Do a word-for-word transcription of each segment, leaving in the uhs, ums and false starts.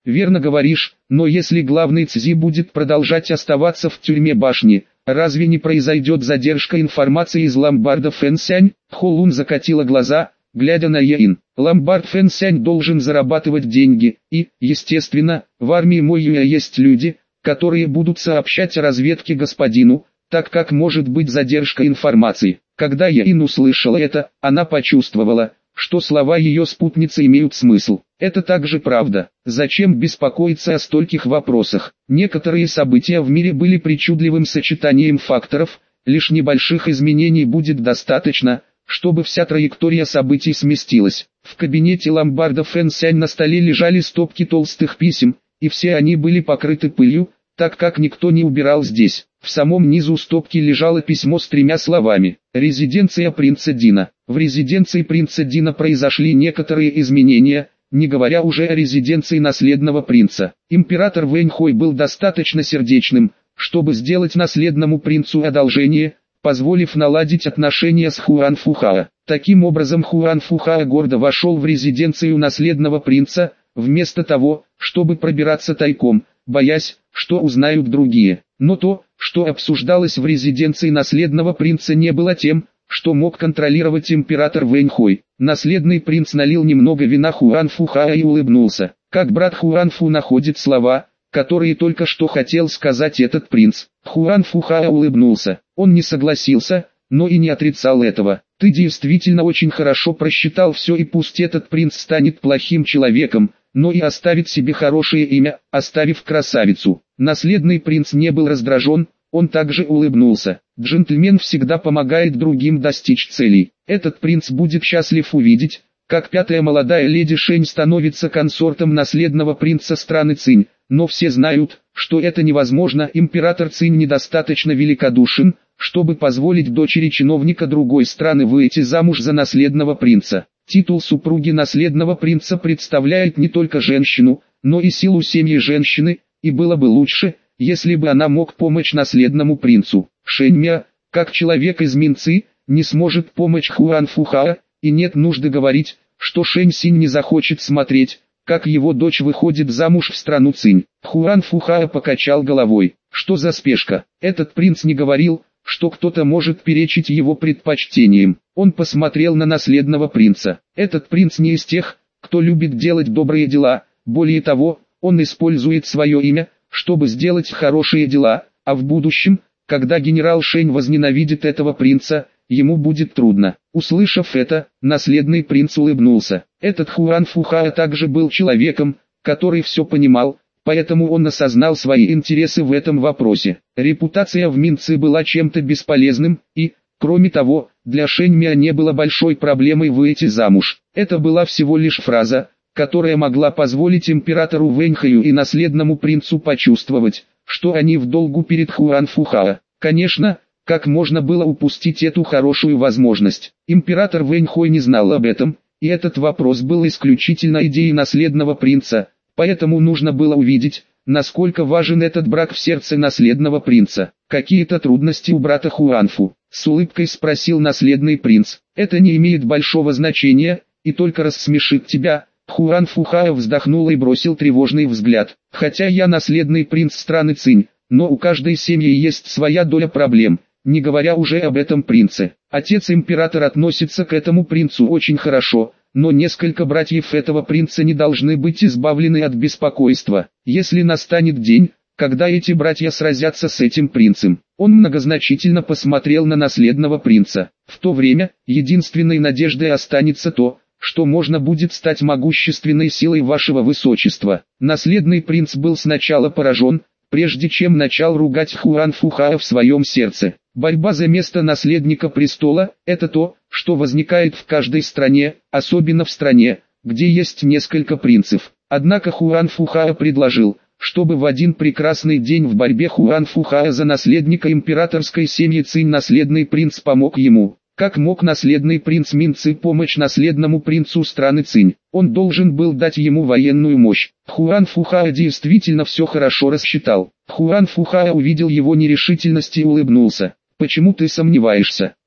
верно говоришь, но если главный Цзи будет продолжать оставаться в тюрьме башни, разве не произойдет задержка информации из ломбарда Фэнсянь? Холун закатила глаза, глядя на Яин. Ломбард Фэнсянь должен зарабатывать деньги, и, естественно, в армии Моюя есть люди, которые будут сообщать о разведке господину, так как может быть задержка информации. Когда Яин услышала это, она почувствовала, что слова ее спутницы имеют смысл. Это также правда. Зачем беспокоиться о стольких вопросах? Некоторые события в мире были причудливым сочетанием факторов, лишь небольших изменений будет достаточно, чтобы вся траектория событий сместилась. В кабинете ломбарда Фэнсянь на столе лежали стопки толстых писем, и все они были покрыты пылью, так как никто не убирал здесь. В самом низу стопки лежало письмо с тремя словами: «Резиденция принца Дина». В резиденции принца Дина произошли некоторые изменения, не говоря уже о резиденции наследного принца. Император Вэньхой был достаточно сердечным, чтобы сделать наследному принцу одолжение, позволив наладить отношения с Хуан Фухао. Таким образом Хуан Фухао гордо вошел в резиденцию наследного принца, вместо того, чтобы пробираться тайком, боясь, что узнают другие. Но то, что обсуждалось в резиденции наследного принца, не было тем, что мог контролировать император Вэньхой. Наследный принц налил немного вина Хуан Фухао и улыбнулся. Как брат Хуан Фу находит слова, которые только что хотел сказать этот принц. Хуан Фухао улыбнулся. Он не согласился, но и не отрицал этого. Ты действительно очень хорошо просчитал все, и пусть этот принц станет плохим человеком, но и оставит себе хорошее имя, оставив красавицу. Наследный принц не был раздражен, он также улыбнулся. Джентльмен всегда помогает другим достичь целей. Этот принц будет счастлив увидеть, как пятая молодая леди Шэнь становится консортом наследного принца страны Цинь. Но все знают, что это невозможно. Император Цинь недостаточно великодушен, чтобы позволить дочери чиновника другой страны выйти замуж за наследного принца. Титул супруги наследного принца представляет не только женщину, но и силу семьи женщины, и было бы лучше, если бы она мог помочь наследному принцу. Шэньмя, как человек из Минцы, не сможет помочь Хуан Фухао, и нет нужды говорить, что Шэнь Синь не захочет смотреть, как его дочь выходит замуж в страну Цинь. Хуан Фухао покачал головой. Что за спешка? Этот принц не говорил, что кто-то может перечить его предпочтениям. Он посмотрел на наследного принца. Этот принц не из тех, кто любит делать добрые дела, более того, он использует свое имя, чтобы сделать хорошие дела, а в будущем, когда генерал Шэнь возненавидит этого принца, ему будет трудно. Услышав это, наследный принц улыбнулся. Этот Хуан Фухао также был человеком, который все понимал, поэтому он осознал свои интересы в этом вопросе. Репутация в Минцы была чем-то бесполезным, и, кроме того, для Шэньмя не было большой проблемой выйти замуж. Это была всего лишь фраза, которая могла позволить императору Вэньхаю и наследному принцу почувствовать, что они в долгу перед Хуан Фухао. Конечно, как можно было упустить эту хорошую возможность? Император Вэньхой не знал об этом, и этот вопрос был исключительно идеей наследного принца, поэтому нужно было увидеть, насколько важен этот брак в сердце наследного принца. Какие-то трудности у брата Хуанфу? С улыбкой спросил наследный принц. Это не имеет большого значения, и только рассмешит тебя. Хуан Фухао вздохнул и бросил тревожный взгляд. Хотя я наследный принц страны Цинь, но у каждой семьи есть своя доля проблем, не говоря уже об этом принце. Отец императора относится к этому принцу очень хорошо, но несколько братьев этого принца не должны быть избавлены от беспокойства. Если настанет день, когда эти братья сразятся с этим принцем. Он многозначительно посмотрел на наследного принца. В то время, единственной надеждой останется то, что можно будет стать могущественной силой вашего высочества. Наследный принц был сначала поражен, прежде чем начал ругать Хуан Фухао в своем сердце. Борьба за место наследника престола – это то, что возникает в каждой стране, особенно в стране, где есть несколько принцев. Однако Хуан Фухао предложил, чтобы в один прекрасный день в борьбе Хуан Фухао за наследника императорской семьи Цинь наследный принц помог ему. Как мог наследный принц Минцы помочь наследному принцу страны Цинь? Он должен был дать ему военную мощь. Хуан Фухао действительно все хорошо рассчитал. Хуан Фухао увидел его нерешительность и улыбнулся. «Почему ты сомневаешься?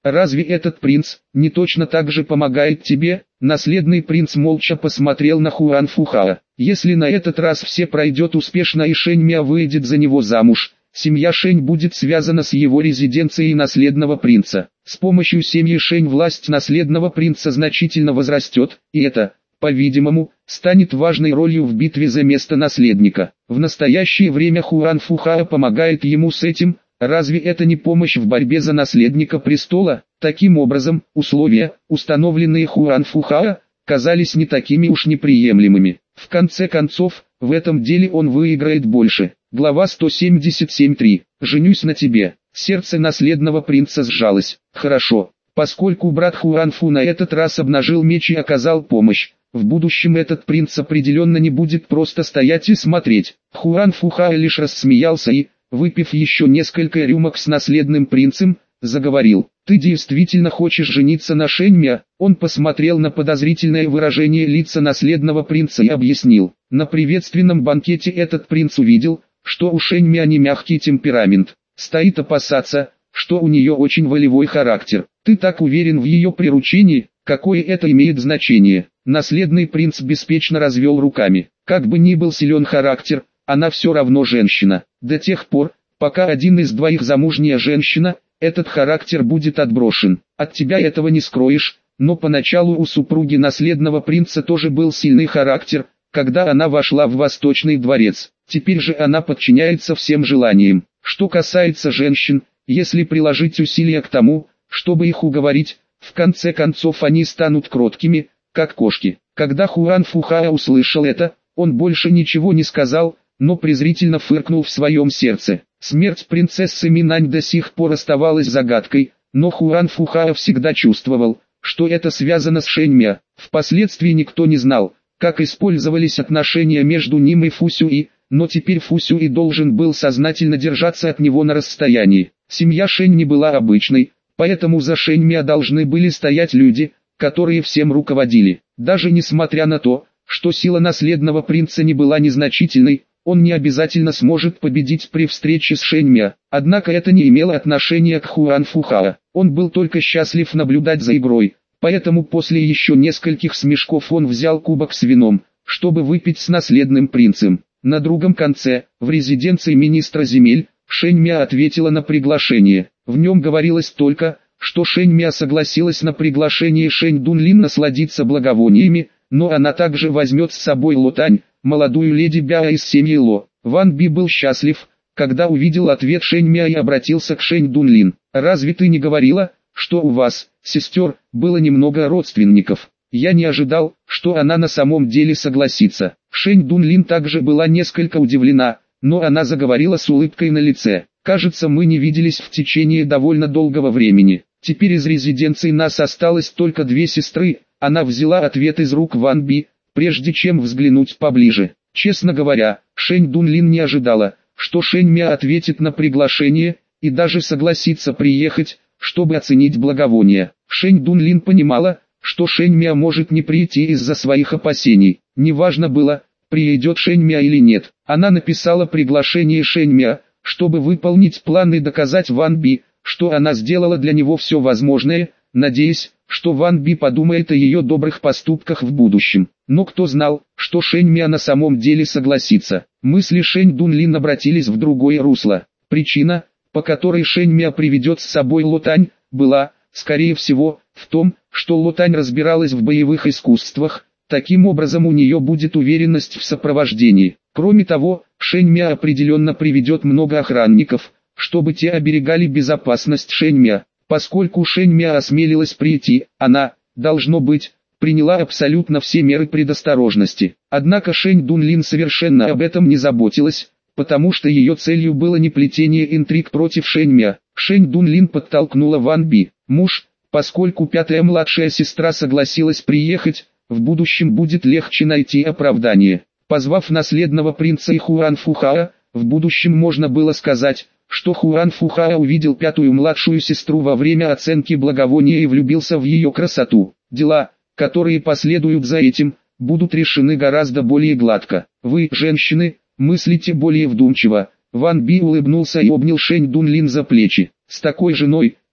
Разве этот принц не точно так же помогает тебе? Наследный принц молча посмотрел на Хуан Фухао. Если на этот раз все пройдет успешно и Шэнь Мя выйдет за него замуж, семья Шэнь будет связана с его резиденцией наследного принца. С помощью семьи Шэнь власть наследного принца значительно возрастет, и это, по-видимому, станет важной ролью в битве за место наследника. В настоящее время Хуан Фухао помогает ему с этим. Разве это не помощь в борьбе за наследника престола? Таким образом, условия, установленные Хуан Фухао, казались не такими уж неприемлемыми. В конце концов, в этом деле он выиграет больше. Глава сто семьдесят семь три. «Женюсь на тебе». Сердце наследного принца сжалось. Хорошо. Поскольку брат Хуан Фу на этот раз обнажил меч и оказал помощь, в будущем этот принц определенно не будет просто стоять и смотреть. Хуан Фухао лишь рассмеялся и, выпив еще несколько рюмок с наследным принцем, заговорил. «Ты действительно хочешь жениться на Шэнь Мя?» Он посмотрел на подозрительное выражение лица наследного принца и объяснил. На приветственном банкете этот принц увидел, что у Шэнь Мя не мягкий темперамент. Стоит опасаться, что у нее очень волевой характер. Ты так уверен в ее приручении? Какое это имеет значение? Наследный принц беспечно развел руками. Как бы ни был силен характер, она все равно женщина. До тех пор, пока один из двоих замужняя женщина, этот характер будет отброшен. От тебя этого не скроешь, но поначалу у супруги наследного принца тоже был сильный характер, когда она вошла в Восточный дворец. Теперь же она подчиняется всем желаниям. Что касается женщин, если приложить усилия к тому, чтобы их уговорить, в конце концов они станут кроткими, как кошки. Когда Хуан Фухао услышал это, он больше ничего не сказал, но презрительно фыркнул в своем сердце. Смерть принцессы Минань до сих пор оставалась загадкой, но Хуан Фухао всегда чувствовал, что это связано с Шэнь Мя. Впоследствии никто не знал, как использовались отношения между ним и Фу Сюй, но теперь Фу Сюй должен был сознательно держаться от него на расстоянии. Семья Шэнь не была обычной, поэтому за Шэнь Мя должны были стоять люди, которые всем руководили. Даже несмотря на то, что сила наследного принца не была незначительной, он не обязательно сможет победить при встрече с Шэнь Мя. Однако это не имело отношения к Хуан Фухао. Он был только счастлив наблюдать за игрой, поэтому после еще нескольких смешков он взял кубок с вином, чтобы выпить с наследным принцем. На другом конце, в резиденции министра земель, Шэнь Мя ответила на приглашение. В нем говорилось только, что Шэнь Мя согласилась на приглашение Шэнь Дунлин насладиться благовониями, но она также возьмет с собой Ло Тань, молодую леди Бяо из семьи Ло. Ван Би был счастлив, когда увидел ответ Шэнь Мя и обратился к Шэнь Дунлин. «Разве ты не говорила, что у вас, сестер, было немного родственников?» Я не ожидал, что она на самом деле согласится. Шэнь Дунлин также была несколько удивлена, но она заговорила с улыбкой на лице. «Кажется, мы не виделись в течение довольно долгого времени. Теперь из резиденции нас осталось только две сестры». Она взяла ответ из рук Ван Би, прежде чем взглянуть поближе. Честно говоря, Шэнь Дунлин не ожидала, что Шэнь Мя ответит на приглашение, и даже согласится приехать, чтобы оценить благовония. Шэнь Дунлин понимала, что Шэнь Мя может не прийти из-за своих опасений. Неважно было, приедет Шэнь Мя или нет. Она написала приглашение Шэнь Мя, чтобы выполнить план и доказать Ван Би, что она сделала для него все возможное, надеясь, что Ван Би подумает о ее добрых поступках в будущем. Но кто знал, что Шэнь Мя на самом деле согласится. Мысли Шэнь Дунлин обратились в другое русло. Причина, по которой Шэнь Мя приведет с собой Ло Тань, была, скорее всего, в том, что Ло Тань разбиралась в боевых искусствах, таким образом у нее будет уверенность в сопровождении. Кроме того, Шэнь Мя определенно приведет много охранников, чтобы те оберегали безопасность Шэнь Мя. Поскольку Шэнь Мя осмелилась прийти, она, должно быть, приняла абсолютно все меры предосторожности. Однако Шэнь Дунлин совершенно об этом не заботилась, потому что ее целью было не плетение интриг против Шэнь Мя. Шэнь Дунлин подтолкнула Ван Би. «Муж, поскольку пятая младшая сестра согласилась приехать, в будущем будет легче найти оправдание». Позвав наследного принца и Хуан Фухао, в будущем можно было сказать, что Хуан Фухао увидел пятую младшую сестру во время оценки благовония и влюбился в ее красоту. Дела, которые последуют за этим, будут решены гораздо более гладко. Вы, женщины, мыслите более вдумчиво. Ван Би улыбнулся и обнял Шэнь Дунлин за плечи. С такой женой,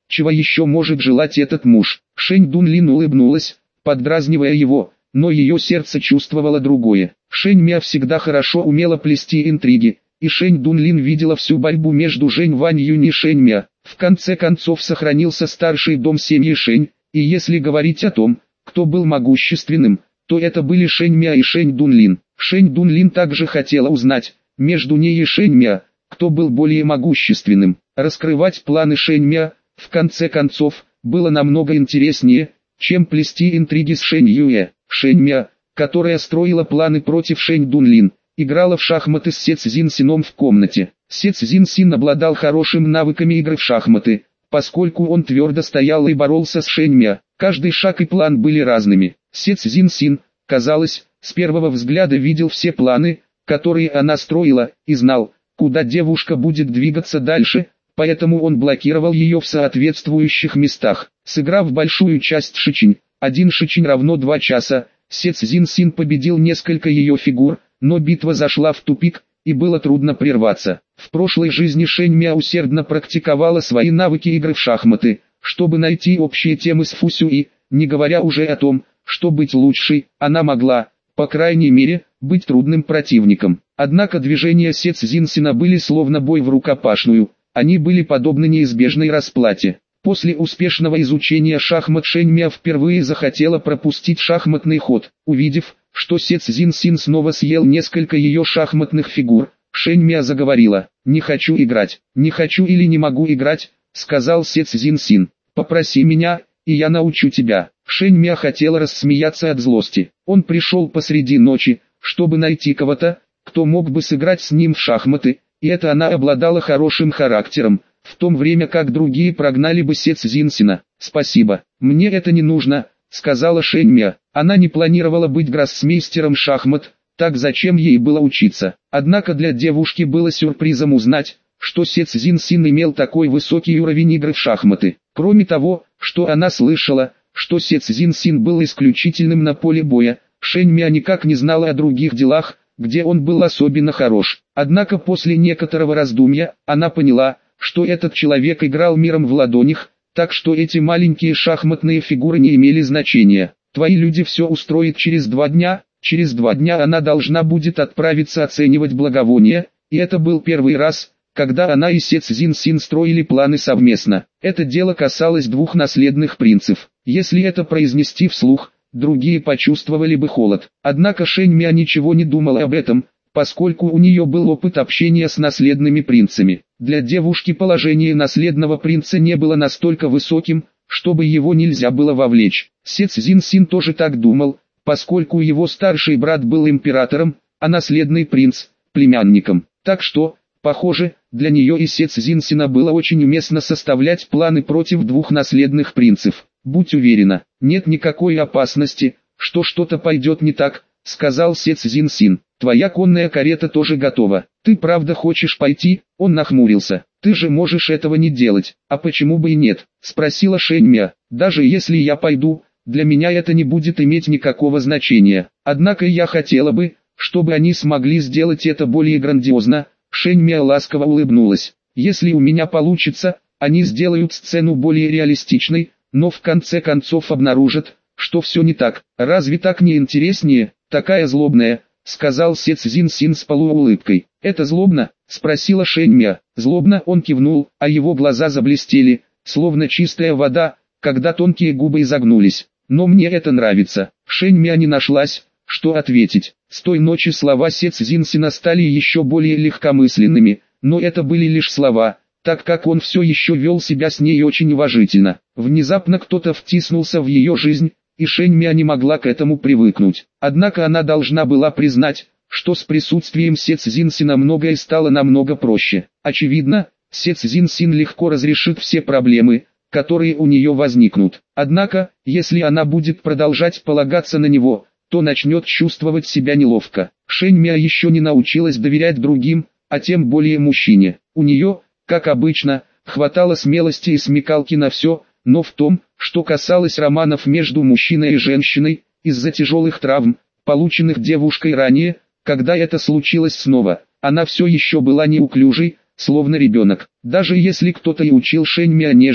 Чего еще может желать этот муж? Шэнь Дунлин улыбнулась, поддразнивая его, но ее сердце чувствовало другое. Шэнь Мя всегда хорошо умела плести интриги, и Шэнь Дунлин видела всю борьбу между Жень Вань Юнь и Шэнь Мя. В конце концов сохранился старший дом семьи Шэнь, и если говорить о том, кто был могущественным, то это были Шэнь Мя и Шэнь Дунлин. Шэнь Дунлин также хотела узнать, между ней и Шэнь Мя, кто был более могущественным. Раскрывать планы Шэнь Мя, в конце концов, было намного интереснее, чем плести интриги с Шэнь Юэ. Шэнь Мя, которая строила планы против Шэнь Дунлин, играла в шахматы с Се Цзин Сином в комнате. Се Цзин Син обладал хорошими навыками игры в шахматы, поскольку он твердо стоял и боролся с Шэнь Мя. Каждый шаг и план были разными. Се Цзин Син, казалось, с первого взгляда видел все планы, которые она строила, и знал, куда девушка будет двигаться дальше, поэтому он блокировал ее в соответствующих местах. Сыграв большую часть шичинь, один шичинь равно два часа, Се Цзин Син победил несколько ее фигур, но битва зашла в тупик, и было трудно прерваться. В прошлой жизни Шэнь Мя усердно практиковала свои навыки игры в шахматы, чтобы найти общие темы с Фу Сюй, не говоря уже о том, что быть лучшей, она могла, по крайней мере, быть трудным противником. Однако движения Се Цзин Сина были словно бой в рукопашную, они были подобны неизбежной расплате. После успешного изучения шахмат Шэнь Мя впервые захотела пропустить шахматный ход. Увидев, что Се Цзин Син снова съел несколько ее шахматных фигур, Шэнь Мя заговорила: «Не хочу играть, не хочу или не могу играть», — сказал Се Цзин Син. «Попроси меня, и я научу тебя». Шэнь Мя хотела рассмеяться от злости. Он пришел посреди ночи, чтобы найти кого-то, кто мог бы сыграть с ним в шахматы, и это она обладала хорошим характером, в то время как другие прогнали бы Се Цзин Сина. «Спасибо, мне это не нужно», — сказала Шэнь Мя. Она не планировала быть гроссмейстером шахмат, так зачем ей было учиться? Однако для девушки было сюрпризом узнать, что Се Цзин Син имел такой высокий уровень игры в шахматы. Кроме того, что она слышала, что Се Цзин Син был исключительным на поле боя, Шэнь Мя никак не знала о других делах, где он был особенно хорош. Однако после некоторого раздумья, она поняла, что этот человек играл миром в ладонях, так что эти маленькие шахматные фигуры не имели значения. «Твои люди все устроят через два дня», через два дня она должна будет отправиться оценивать благовония, и это был первый раз, когда она и Се Цзин Син строили планы совместно. Это дело касалось двух наследных принцев. Если это произнести вслух, другие почувствовали бы холод. Однако Шэнь Мя ничего не думала об этом, поскольку у нее был опыт общения с наследными принцами. Для девушки положение наследного принца не было настолько высоким, чтобы его нельзя было вовлечь. Се Цзин Син тоже так думал, поскольку его старший брат был императором, а наследный принц – племянником. Так что, похоже, для нее и Се Цзин Сина было очень уместно составлять планы против двух наследных принцев. «Будь уверена, нет никакой опасности, что что-то пойдет не так», — сказал Се Цзин Син. «Твоя конная карета тоже готова. Ты правда хочешь пойти?» Он нахмурился. «Ты же можешь этого не делать. А почему бы и нет?» — спросила Шэнь Мя. «Даже если я пойду, для меня это не будет иметь никакого значения. Однако я хотела бы, чтобы они смогли сделать это более грандиозно». Шэнь Мя ласково улыбнулась. «Если у меня получится, они сделают сцену более реалистичной, но в конце концов обнаружат, что все не так. Разве так не интереснее, такая злобная?» — сказал Се Цзин Син с полуулыбкой. «Это злобно?» — спросила Шэнь Мя. Злобно он кивнул, а его глаза заблестели, словно чистая вода, когда тонкие губы изогнулись. «Но мне это нравится». Шэнь Мя не нашлась, что ответить. С той ночи слова Се Цзин Сина стали еще более легкомысленными, но это были лишь слова, так как он все еще вел себя с ней очень уважительно. Внезапно кто-то втиснулся в ее жизнь, и Шэнь Мя не могла к этому привыкнуть. Однако она должна была признать, что с присутствием Се Цзин Сина многое стало намного проще. Очевидно, Се Цзин Син легко разрешит все проблемы, которые у нее возникнут. Однако, если она будет продолжать полагаться на него, то начнет чувствовать себя неловко. Шэнь Мя еще не научилась доверять другим, а тем более мужчине. У нее, как обычно, хватало смелости и смекалки на все, но в том, что касалось романов между мужчиной и женщиной, из-за тяжелых травм, полученных девушкой ранее, когда это случилось снова, она все еще была неуклюжей, словно ребенок. Даже если кто-то и учил Шэнь Мя нежно,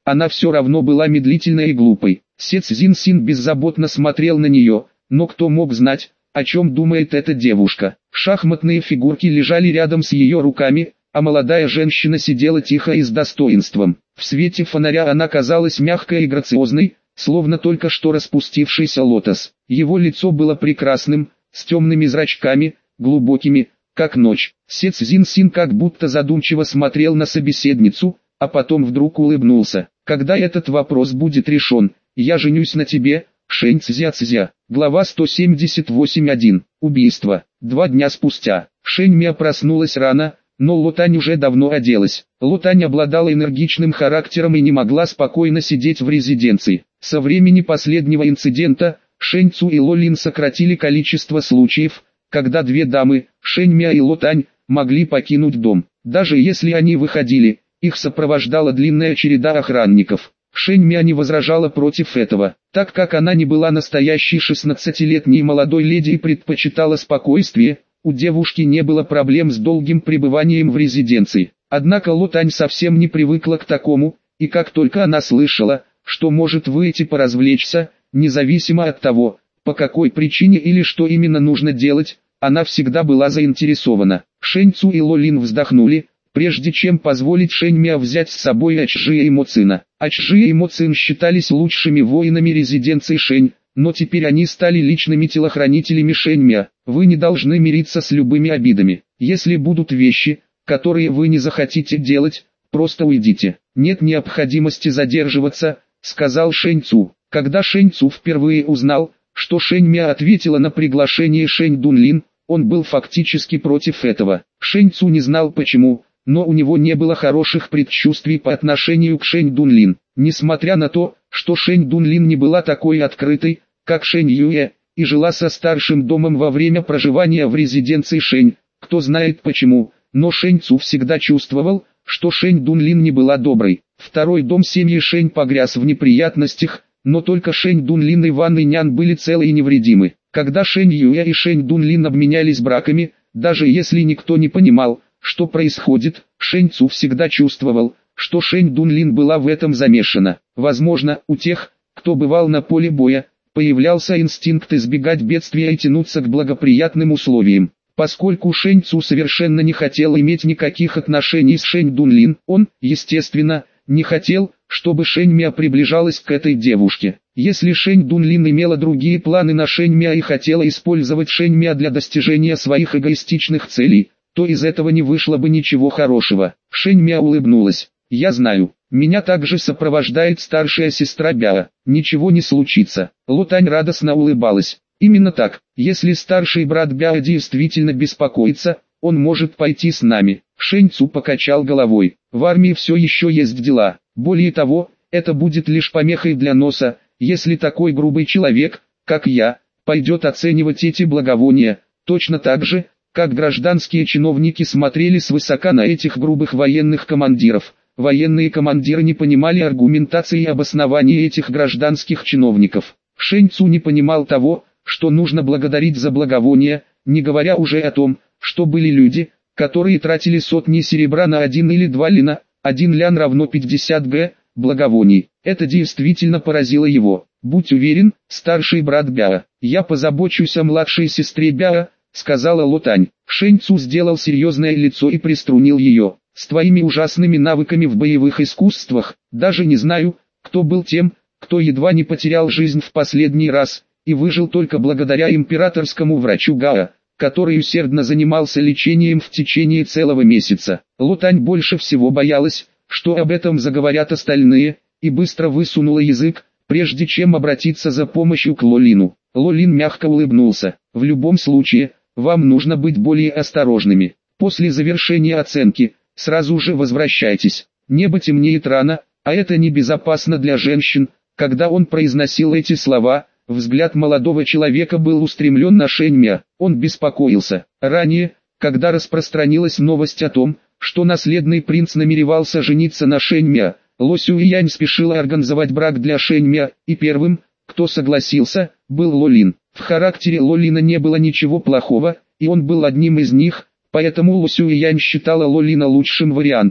она все равно была медлительной и глупой. Се Цзиньсин беззаботно смотрел на нее, но кто мог знать, о чем думает эта девушка. Шахматные фигурки лежали рядом с ее руками, а молодая женщина сидела тихо и с достоинством. В свете фонаря она казалась мягкой и грациозной, словно только что распустившийся лотос. Его лицо было прекрасным, с темными зрачками, глубокими, как ночь. Се Цзиньсин как будто задумчиво смотрел на собеседницу, а потом вдруг улыбнулся. «Когда этот вопрос будет решен, я женюсь на тебе, Шэнь Цзя-Цзя». Глава сто семьдесят восемь точка один. Убийство. Два дня спустя. Шэнь Мя проснулась рано, но Лотань уже давно оделась. Лотань обладала энергичным характером и не могла спокойно сидеть в резиденции. Со времени последнего инцидента, Шэнь Цу и Ло Лин сократили количество случаев, когда две дамы, Шэнь Мя и Лотань, могли покинуть дом. Даже если они выходили, их сопровождала длинная череда охранников. Шэнь Мя не возражала против этого, так как она не была настоящей шестнадцатилетней молодой леди и предпочитала спокойствие, у девушки не было проблем с долгим пребыванием в резиденции. Однако Лотань совсем не привыкла к такому, и как только она слышала, что может выйти поразвлечься, независимо от того, по какой причине или что именно нужно делать, она всегда была заинтересована. Шэнь Цу и Ло Лин вздохнули, прежде чем позволить Шэнь Мя взять с собой Ачжи и Моцина. Ачжи и Моцин считались лучшими воинами резиденции Шэнь, но теперь они стали личными телохранителями Шэнь Мя. Вы не должны мириться с любыми обидами. Если будут вещи, которые вы не захотите делать, просто уйдите. Нет необходимости задерживаться, сказал Шэнь Цу. Когда Шэнь Цу впервые узнал, что Шэнь Мя ответила на приглашение Шэнь Дунлин, он был фактически против этого. Шэнь Цу не знал почему, но у него не было хороших предчувствий по отношению к Шэнь Дунлин. Несмотря на то, что Шэнь Дунлин не была такой открытой, как Шэнь Юэ, и жила со старшим домом во время проживания в резиденции Шэнь, кто знает почему, но Шэнь Цу всегда чувствовал, что Шэнь Дунлин не была доброй. Второй дом семьи Шэнь погряз в неприятностях, но только Шэнь Дунлин и Ван Инян были целы и невредимы. Когда Шэнь Юэ и Шэнь Дунлин обменялись браками, даже если никто не понимал, что происходит, Шэнь Цу всегда чувствовал, что Шэнь Дунлин была в этом замешана. Возможно, у тех, кто бывал на поле боя, появлялся инстинкт избегать бедствия и тянуться к благоприятным условиям. Поскольку Шэнь Цу совершенно не хотел иметь никаких отношений с Шэнь Дунлин, он, естественно, не хотел, чтобы Шэнь Мя приближалась к этой девушке. Если Шэнь Дунлин имела другие планы на Шэнь Мя и хотела использовать Шэнь Мя для достижения своих эгоистичных целей, то из этого не вышло бы ничего хорошего. Шэнь Мя улыбнулась. «Я знаю, меня также сопровождает старшая сестра Бяо. Ничего не случится». Лотань радостно улыбалась. «Именно так, если старший брат Бяо действительно беспокоится, он может пойти с нами». Шэнь Цу покачал головой. «В армии все еще есть дела. Более того, это будет лишь помехой для носа, если такой грубый человек, как я, пойдет оценивать эти благовония, точно так же, как гражданские чиновники смотрели свысока на этих грубых военных командиров. Военные командиры не понимали аргументации и обоснования этих гражданских чиновников. Шэнь Цу не понимал того, что нужно благодарить за благовония, не говоря уже о том, что были люди, которые тратили сотни серебра на один или два лина, один лян равно пятьдесят гэ, благовоний. Это действительно поразило его. «Будь уверен, старший брат Бяо, я позабочусь о младшей сестре Бяо», сказала Лотань. Шэнь Цу сделал серьезное лицо и приструнил ее. «С твоими ужасными навыками в боевых искусствах, даже не знаю, кто был тем, кто едва не потерял жизнь в последний раз, и выжил только благодаря императорскому врачу Гао, который усердно занимался лечением в течение целого месяца». Лотань больше всего боялась, что об этом заговорят остальные, и быстро высунула язык, прежде чем обратиться за помощью к Ло Лину. Ло Лин мягко улыбнулся. «В любом случае, вам нужно быть более осторожными. После завершения оценки, сразу же возвращайтесь. Небо темнеет рано, а это небезопасно для женщин». Когда он произносил эти слова, взгляд молодого человека был устремлен на Шэнь Мя. Он беспокоился. Ранее, когда распространилась новость о том, что наследный принц намеревался жениться на Шэнь Мя, Ло Сюэянь спешила организовать брак для Шэнь Мя, и первым, кто согласился, был Ло Лин. В характере Ло Лина не было ничего плохого, и он был одним из них, поэтому Ло Сюэянь считала Ло Лина лучшим вариантом.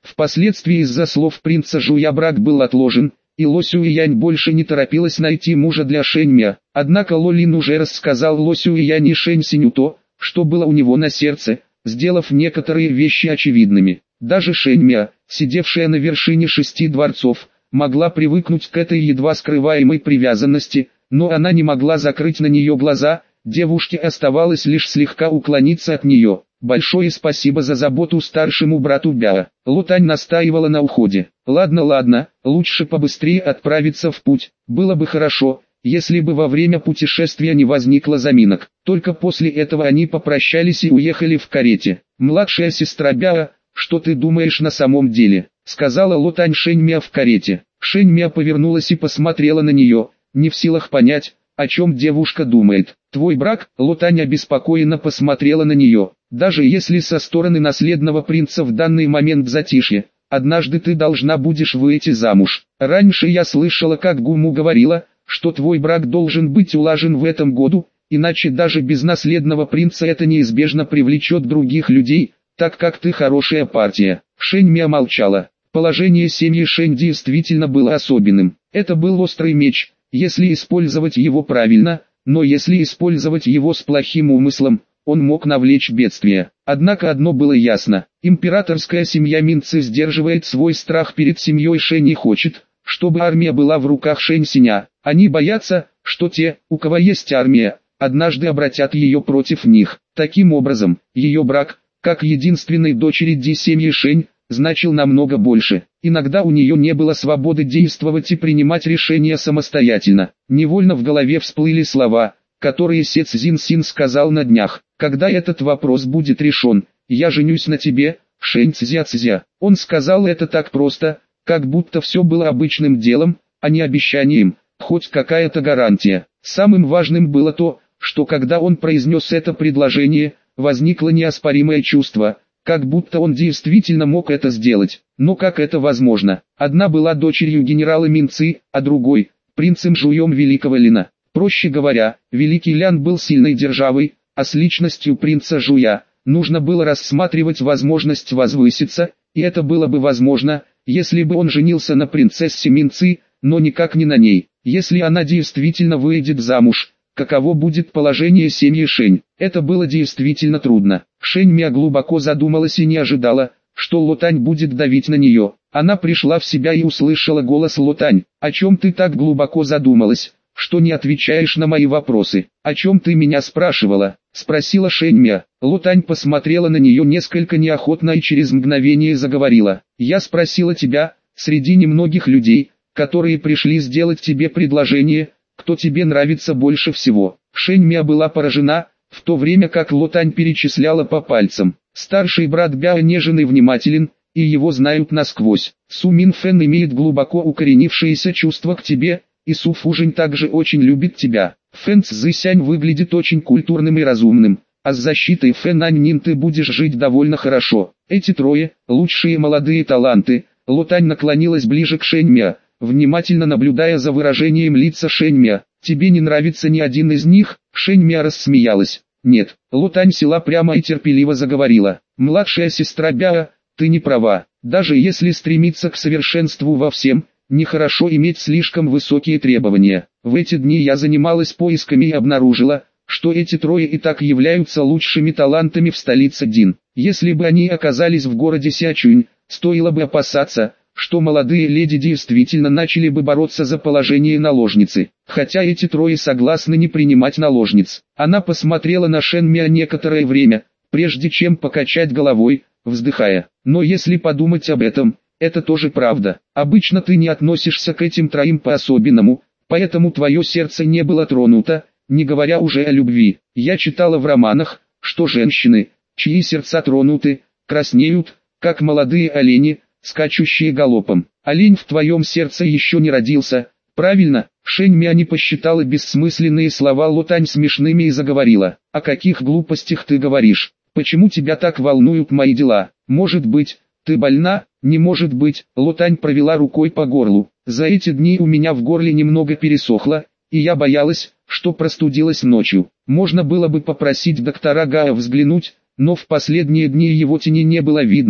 Впоследствии из-за слов принца Жуя брак был отложен, и Ло Сюэянь больше не торопилась найти мужа для Шэньмя. Однако Ло Лин уже рассказал Ло Сюэянь и Шэнь Синю то, что было у него на сердце, сделав некоторые вещи очевидными. Даже Шэньмя, сидевшая на вершине шести дворцов, могла привыкнуть к этой едва скрываемой привязанности, но она не могла закрыть на нее глаза, девушке оставалось лишь слегка уклониться от нее. Большое спасибо за заботу старшему брату Бяо. Лотань настаивала на уходе. Ладно, ладно, лучше побыстрее отправиться в путь. Было бы хорошо, если бы во время путешествия не возникло заминок. Только после этого они попрощались и уехали в карете. Младшая сестра Бяо, что ты думаешь на самом деле? Сказала Лотань Шэньмя в карете. Шэньмя повернулась и посмотрела на нее, не в силах понять, о чем девушка думает. Твой брак? Лотань обеспокоенно посмотрела на нее. Даже если со стороны наследного принца в данный момент затишье, однажды ты должна будешь выйти замуж. Раньше я слышала, как Гуму говорила, что твой брак должен быть улажен в этом году, иначе даже без наследного принца это неизбежно привлечет других людей, так как ты хорошая партия. Шэньмя молчала. Положение семьи Шэнь действительно было особенным. Это был острый меч, если использовать его правильно, но если использовать его с плохим умыслом, он мог навлечь бедствие. Однако одно было ясно: императорская семья Минцы сдерживает свой страх перед семьей Шэнь и хочет, чтобы армия была в руках Шэнь Синя. Они боятся, что те, у кого есть армия, однажды обратят ее против них. Таким образом, ее брак, как единственной дочери Ди семьи Шэнь, значил намного больше. Иногда у нее не было свободы действовать и принимать решения самостоятельно. Невольно в голове всплыли слова, которые Се Цзин Син сказал на днях: «Когда этот вопрос будет решен, я женюсь на тебе, Шэнь Цзя Цзя». Он сказал это так просто, как будто все было обычным делом, а не обещанием, хоть какая-то гарантия. Самым важным было то, что когда он произнес это предложение, возникло неоспоримое чувство, как будто он действительно мог это сделать. Но как это возможно? Одна была дочерью генерала Минцы, а другой – принцем Жуем Великого Лина. Проще говоря, Великий Лян был сильной державой, а с личностью принца Жуя нужно было рассматривать возможность возвыситься, и это было бы возможно, если бы он женился на принцессе Минцы, но никак не на ней. Если она действительно выйдет замуж, каково будет положение семьи Шэнь? Это было действительно трудно. Шэньмя глубоко задумалась и не ожидала, что Лотань будет давить на нее. Она пришла в себя и услышала голос Лотань. «О чем ты так глубоко задумалась, что не отвечаешь на мои вопросы? О чем ты меня спрашивала?» — спросила Шэньмя. Лотань посмотрела на нее несколько неохотно и через мгновение заговорила. «Я спросила тебя, среди немногих людей, которые пришли сделать тебе предложение, кто тебе нравится больше всего?» Шэньмя была поражена, в то время как Лотань перечисляла по пальцам. Старший брат Бяо нежен и внимателен, и его знают насквозь. Су Минфэн имеет глубоко укоренившееся чувство к тебе, и Су Фужень также очень любит тебя. Фэн Цзысянь выглядит очень культурным и разумным, а с защитой Фэн Аньнин ты будешь жить довольно хорошо. Эти трое – лучшие молодые таланты. Лотань наклонилась ближе к Шэньмя, внимательно наблюдая за выражением лица Шэньмя. «Тебе не нравится ни один из них?» Шэньмя рассмеялась. «Нет». Лотань села прямо и терпеливо заговорила. «Младшая сестра Бяо, ты не права. Даже если стремиться к совершенству во всем, нехорошо иметь слишком высокие требования. В эти дни я занималась поисками и обнаружила, что эти трое и так являются лучшими талантами в столице Дин. Если бы они оказались в городе Сячунь, стоило бы опасаться, что молодые леди действительно начали бы бороться за положение наложницы, хотя эти трое согласны не принимать наложниц». Она посмотрела на Шэньмя некоторое время, прежде чем покачать головой, вздыхая. «Но если подумать об этом, это тоже правда. Обычно ты не относишься к этим троим по-особенному, поэтому твое сердце не было тронуто, не говоря уже о любви. Я читала в романах, что женщины, чьи сердца тронуты, краснеют, как молодые олени, скачущие галопом. Олень в твоем сердце еще не родился, правильно?» Шэньмя не посчитала бессмысленные слова Лотань смешными и заговорила. «О каких глупостях ты говоришь? Почему тебя так волнуют мои дела? Может быть, ты больна?» «Не может быть», Лотань провела рукой по горлу. «За эти дни у меня в горле немного пересохло, и я боялась, что простудилась ночью. Можно было бы попросить доктора Гая взглянуть, но в последние дни его тени не было видно».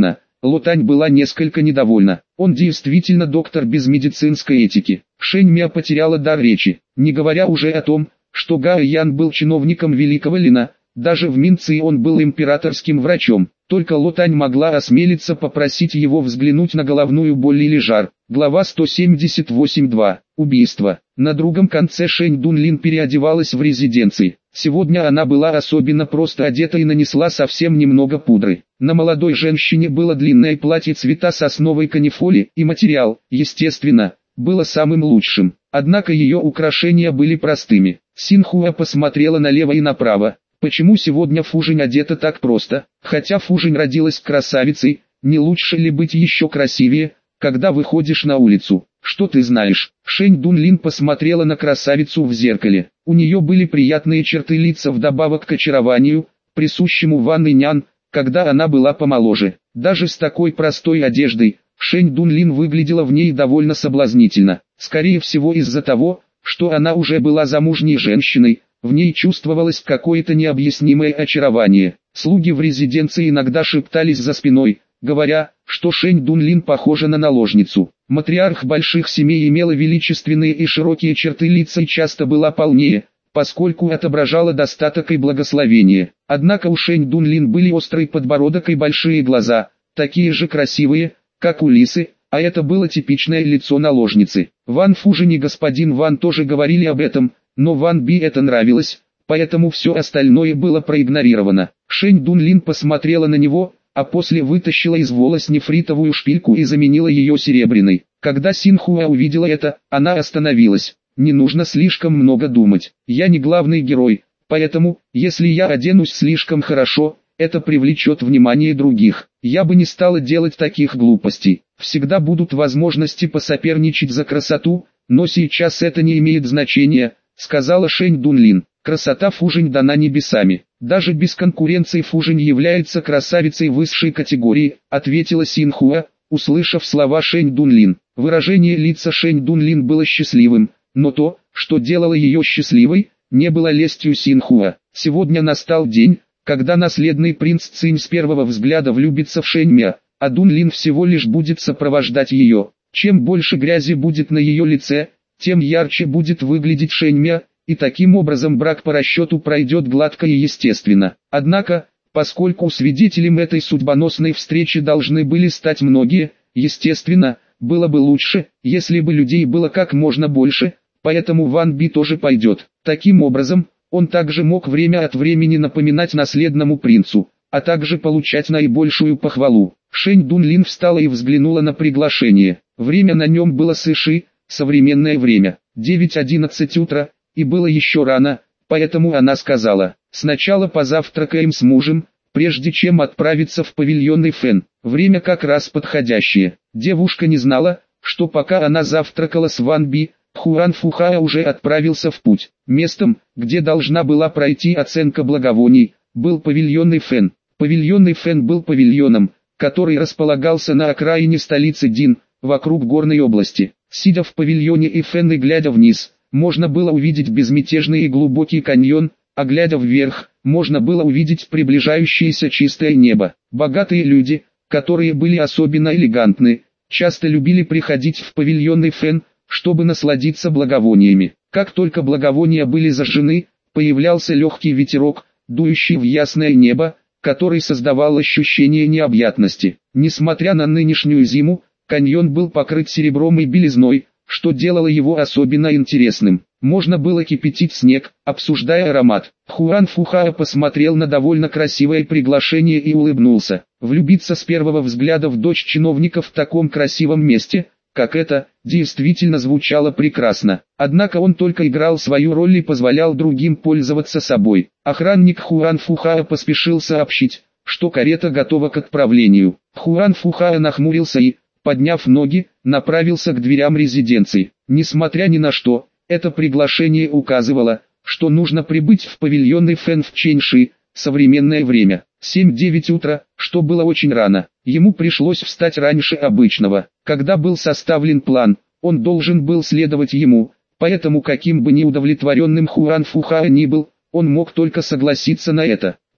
Лотань была несколько недовольна. Он действительно доктор без медицинской этики. Шэнь Мя потеряла дар речи, не говоря уже о том, что Гао Ян был чиновником Великого Лина, даже в Минции он был императорским врачом. Только Лотань могла осмелиться попросить его взглянуть на головную боль или жар. Глава сто семьдесят восемь два. Убийство. На другом конце Шэнь Дунлин переодевалась в резиденции. Сегодня она была особенно просто одета и нанесла совсем немного пудры. На молодой женщине было длинное платье цвета сосновой канифоли, и материал, естественно, было самым лучшим. Однако ее украшения были простыми. Синхуа посмотрела налево и направо. Почему сегодня Фужинь одета так просто? Хотя Фужинь родилась красавицей, не лучше ли быть еще красивее, когда выходишь на улицу? Что ты знаешь? Шэнь Дунлин посмотрела на красавицу в зеркале. У нее были приятные черты лица вдобавок к очарованию, присущему Ван Инян, когда она была помоложе. Даже с такой простой одеждой, Шэнь Дунлин выглядела в ней довольно соблазнительно. Скорее всего из-за того, что она уже была замужней женщиной, в ней чувствовалось какое-то необъяснимое очарование. Слуги в резиденции иногда шептались за спиной, говоря, что Шэнь Дунлин похожа на наложницу. Матриарх больших семей имела величественные и широкие черты лица и часто была полнее, поскольку отображала достаток и благословение. Однако у Шэнь Дунлин были острый подбородок и большие глаза, такие же красивые, как у Лисы, а это было типичное лицо наложницы. Ван Фужинь и господин Ван тоже говорили об этом, но Ван Би это нравилось, поэтому все остальное было проигнорировано. Шэнь Дунлин посмотрела на него, а после вытащила из волос нефритовую шпильку и заменила ее серебряной. Когда Синхуа увидела это, она остановилась. Не нужно слишком много думать. Я не главный герой, поэтому, если я оденусь слишком хорошо, это привлечет внимание других. Я бы не стала делать таких глупостей. Всегда будут возможности посоперничать за красоту, но сейчас это не имеет значения, сказала Шэнь Дунлин. Красота Фужинь дана небесами. Даже без конкуренции Фужинь является красавицей высшей категории, ответила Синхуа, услышав слова Шэнь Дунлин. Выражение лица Шэнь Дунлин было счастливым, но то, что делало ее счастливой, не было лестью Синхуа. Сегодня настал день, когда наследный принц Цинь с первого взгляда влюбится в Шэнь Мя, а Дунлин всего лишь будет сопровождать ее. Чем больше грязи будет на ее лице, тем ярче будет выглядеть Шэнь Мя, и таким образом брак по расчету пройдет гладко и естественно. Однако, поскольку свидетелем этой судьбоносной встречи должны были стать многие, естественно, было бы лучше, если бы людей было как можно больше, поэтому Ван Би тоже пойдет. Таким образом, он также мог время от времени напоминать наследному принцу, а также получать наибольшую похвалу. Шэнь Дунлин встала и взглянула на приглашение. Время на нем было сыши, современное время, девять одиннадцать утра, и было еще рано, поэтому она сказала: «Сначала позавтракаем с мужем, прежде чем отправиться в павильонный Фэн. Время как раз подходящее». Девушка не знала, что пока она завтракала с Ван Би, Хуан Фухао уже отправился в путь. Местом, где должна была пройти оценка благовоний, был павильонный Фэн. Павильонный Фэн был павильоном, который располагался на окраине столицы Дин, вокруг горной области. Сидя в павильоне и Фэн и глядя вниз, можно было увидеть безмятежный и глубокий каньон, а глядя вверх, можно было увидеть приближающееся чистое небо. Богатые люди, которые были особенно элегантны, часто любили приходить в павильонный Фэн, чтобы насладиться благовониями. Как только благовония были зажжены, появлялся легкий ветерок, дующий в ясное небо, который создавал ощущение необъятности. Несмотря на нынешнюю зиму, каньон был покрыт серебром и белизной, что делало его особенно интересным. Можно было кипятить снег, обсуждая аромат. Хуан Фухао посмотрел на довольно красивое приглашение и улыбнулся. Влюбиться с первого взгляда в дочь чиновника в таком красивом месте, как это, действительно звучало прекрасно. Однако он только играл свою роль и позволял другим пользоваться собой. Охранник Хуан Фухао поспешил сообщить, что карета готова к отправлению. Хуан Фухао нахмурился и, подняв ноги, направился к дверям резиденции. Несмотря ни на что, это приглашение указывало, что нужно прибыть в павильонный Фэн в Чэньши, современное время, семь-девять утра, что было очень рано. Ему пришлось встать раньше обычного. Когда был составлен план, он должен был следовать ему, поэтому каким бы неудовлетворенным Хуан Фухао ни был, он мог только согласиться на это.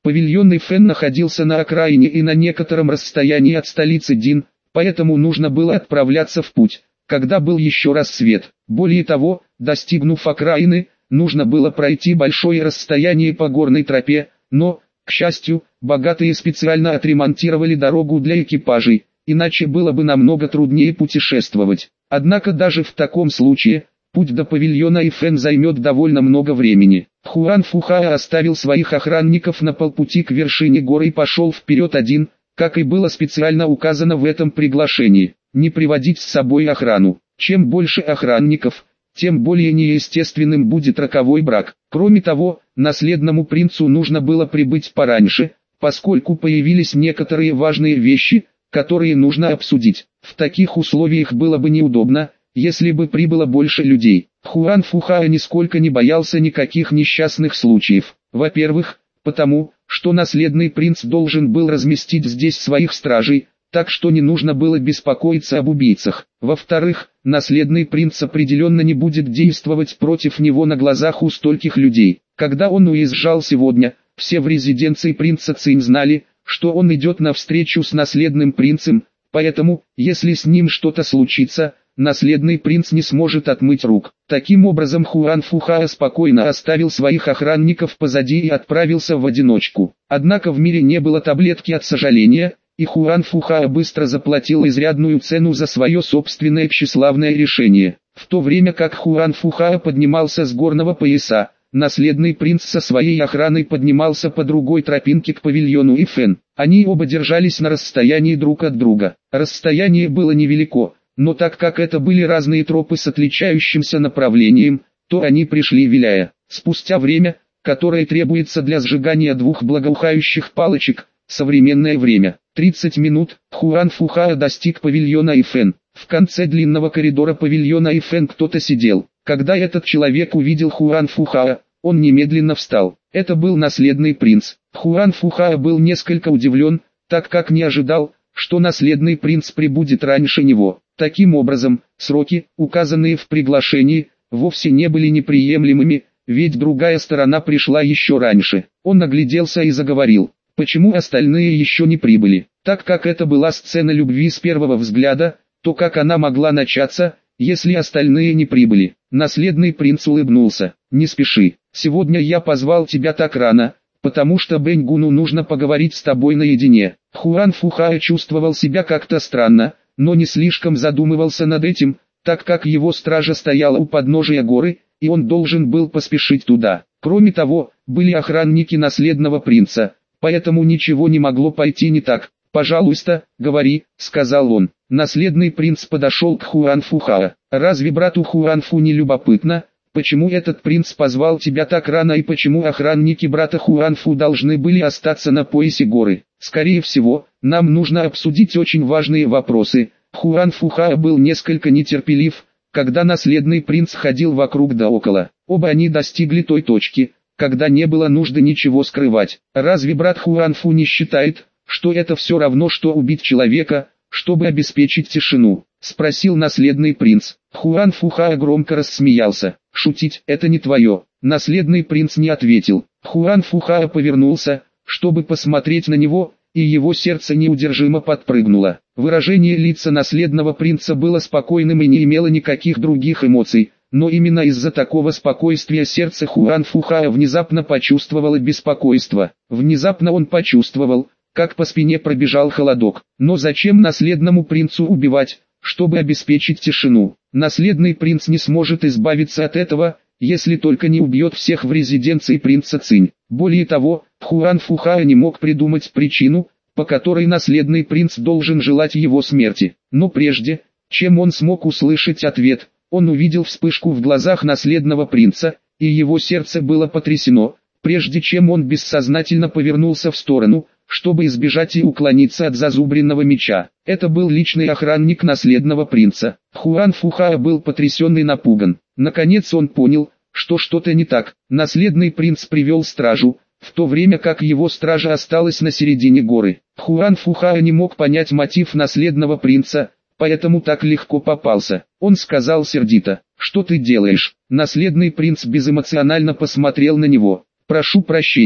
Павильон Эйфен находился на окраине и на некотором расстоянии от столицы Дин, поэтому нужно было отправляться в путь, когда был еще рассвет. Более того, достигнув окраины, нужно было пройти большое расстояние по горной тропе, но, к счастью, богатые специально отремонтировали дорогу для экипажей, иначе было бы намного труднее путешествовать. Однако даже в таком случае, путь до павильона Эйфен займет довольно много времени. Хуан Фухао оставил своих охранников на полпути к вершине горы и пошел вперед один, как и было специально указано в этом приглашении, не приводить с собой охрану. Чем больше охранников, тем более неестественным будет роковой брак. Кроме того, наследному принцу нужно было прибыть пораньше, поскольку появились некоторые важные вещи, которые нужно обсудить. В таких условиях было бы неудобно, если бы прибыло больше людей. Хуан Фухао нисколько не боялся никаких несчастных случаев. Во-первых, потому, что наследный принц должен был разместить здесь своих стражей, так что не нужно было беспокоиться об убийцах. Во-вторых, наследный принц определенно не будет действовать против него на глазах у стольких людей. Когда он уезжал сегодня, все в резиденции принца Цинь знали, что он идет на встречу с наследным принцем, поэтому, если с ним что-то случится, наследный принц не сможет отмыть рук. Таким образом Хуан Фухао спокойно оставил своих охранников позади и отправился в одиночку. Однако в мире не было таблетки от сожаления, и Хуан Фухао быстро заплатил изрядную цену за свое собственное тщеславное решение. В то время как Хуан Фухао поднимался с горного пояса, наследный принц со своей охраной поднимался по другой тропинке к павильону Эйфен. Они оба держались на расстоянии друг от друга. Расстояние было невелико, но так как это были разные тропы с отличающимся направлением, то они пришли виляя. Спустя время, которое требуется для сжигания двух благоухающих палочек, современное время, тридцать минут, Хуан Фухао достиг павильона Эйфен. В конце длинного коридора павильона Эйфен кто-то сидел. Когда этот человек увидел Хуан Фухао, он немедленно встал. Это был наследный принц. Хуан Фухао был несколько удивлен, так как не ожидал, что наследный принц прибудет раньше него. Таким образом, сроки, указанные в приглашении, вовсе не были неприемлемыми, ведь другая сторона пришла еще раньше. Он огляделся и заговорил. Почему остальные еще не прибыли? Так как это была сцена любви с первого взгляда, то как она могла начаться, если остальные не прибыли? Наследный принц улыбнулся. Не спеши, сегодня я позвал тебя так рано, потому что Бэньгуну нужно поговорить с тобой наедине. Хуан Фухао чувствовал себя как-то странно, но не слишком задумывался над этим, так как его стража стояла у подножия горы, и он должен был поспешить туда. Кроме того, были охранники наследного принца, поэтому ничего не могло пойти не так. «Пожалуйста, говори», — сказал он. Наследный принц подошел к Хуан Фухао. «Разве брату Хуанфу не любопытно, почему этот принц позвал тебя так рано и почему охранники брата Хуанфу должны были остаться на поясе горы? Скорее всего, нам нужно обсудить очень важные вопросы». Хуан Фухао был несколько нетерпелив, когда наследный принц ходил вокруг да около. Оба они достигли той точки, когда не было нужды ничего скрывать. «Разве брат Хуанфу не считает, что это все равно, что убить человека, чтобы обеспечить тишину?» — спросил наследный принц. Хуан Фухао громко рассмеялся. «Шутить — это не твое». Наследный принц не ответил. Хуан Фухао повернулся, чтобы посмотреть на него, и его сердце неудержимо подпрыгнуло. Выражение лица наследного принца было спокойным и не имело никаких других эмоций, но именно из-за такого спокойствия сердце Хуан Фухао внезапно почувствовало беспокойство. Внезапно он почувствовал, как по спине пробежал холодок. Но зачем наследному принцу убивать, чтобы обеспечить тишину? Наследный принц не сможет избавиться от этого, если только не убьет всех в резиденции принца Цинь. Более того, Хуан Фухао не мог придумать причину, по которой наследный принц должен желать его смерти. Но прежде, чем он смог услышать ответ, он увидел вспышку в глазах наследного принца, и его сердце было потрясено, прежде чем он бессознательно повернулся в сторону, чтобы избежать и уклониться от зазубренного меча. Это был личный охранник наследного принца. Хуан Фухао был потрясен и напуган. Наконец он понял, что что-то не так. Наследный принц привел стражу, в то время как его стража осталась на середине горы. Хуан Фухао не мог понять мотив наследного принца, поэтому так легко попался. Он сказал сердито: «Что ты делаешь?» Наследный принц безэмоционально посмотрел на него. «Прошу прощения,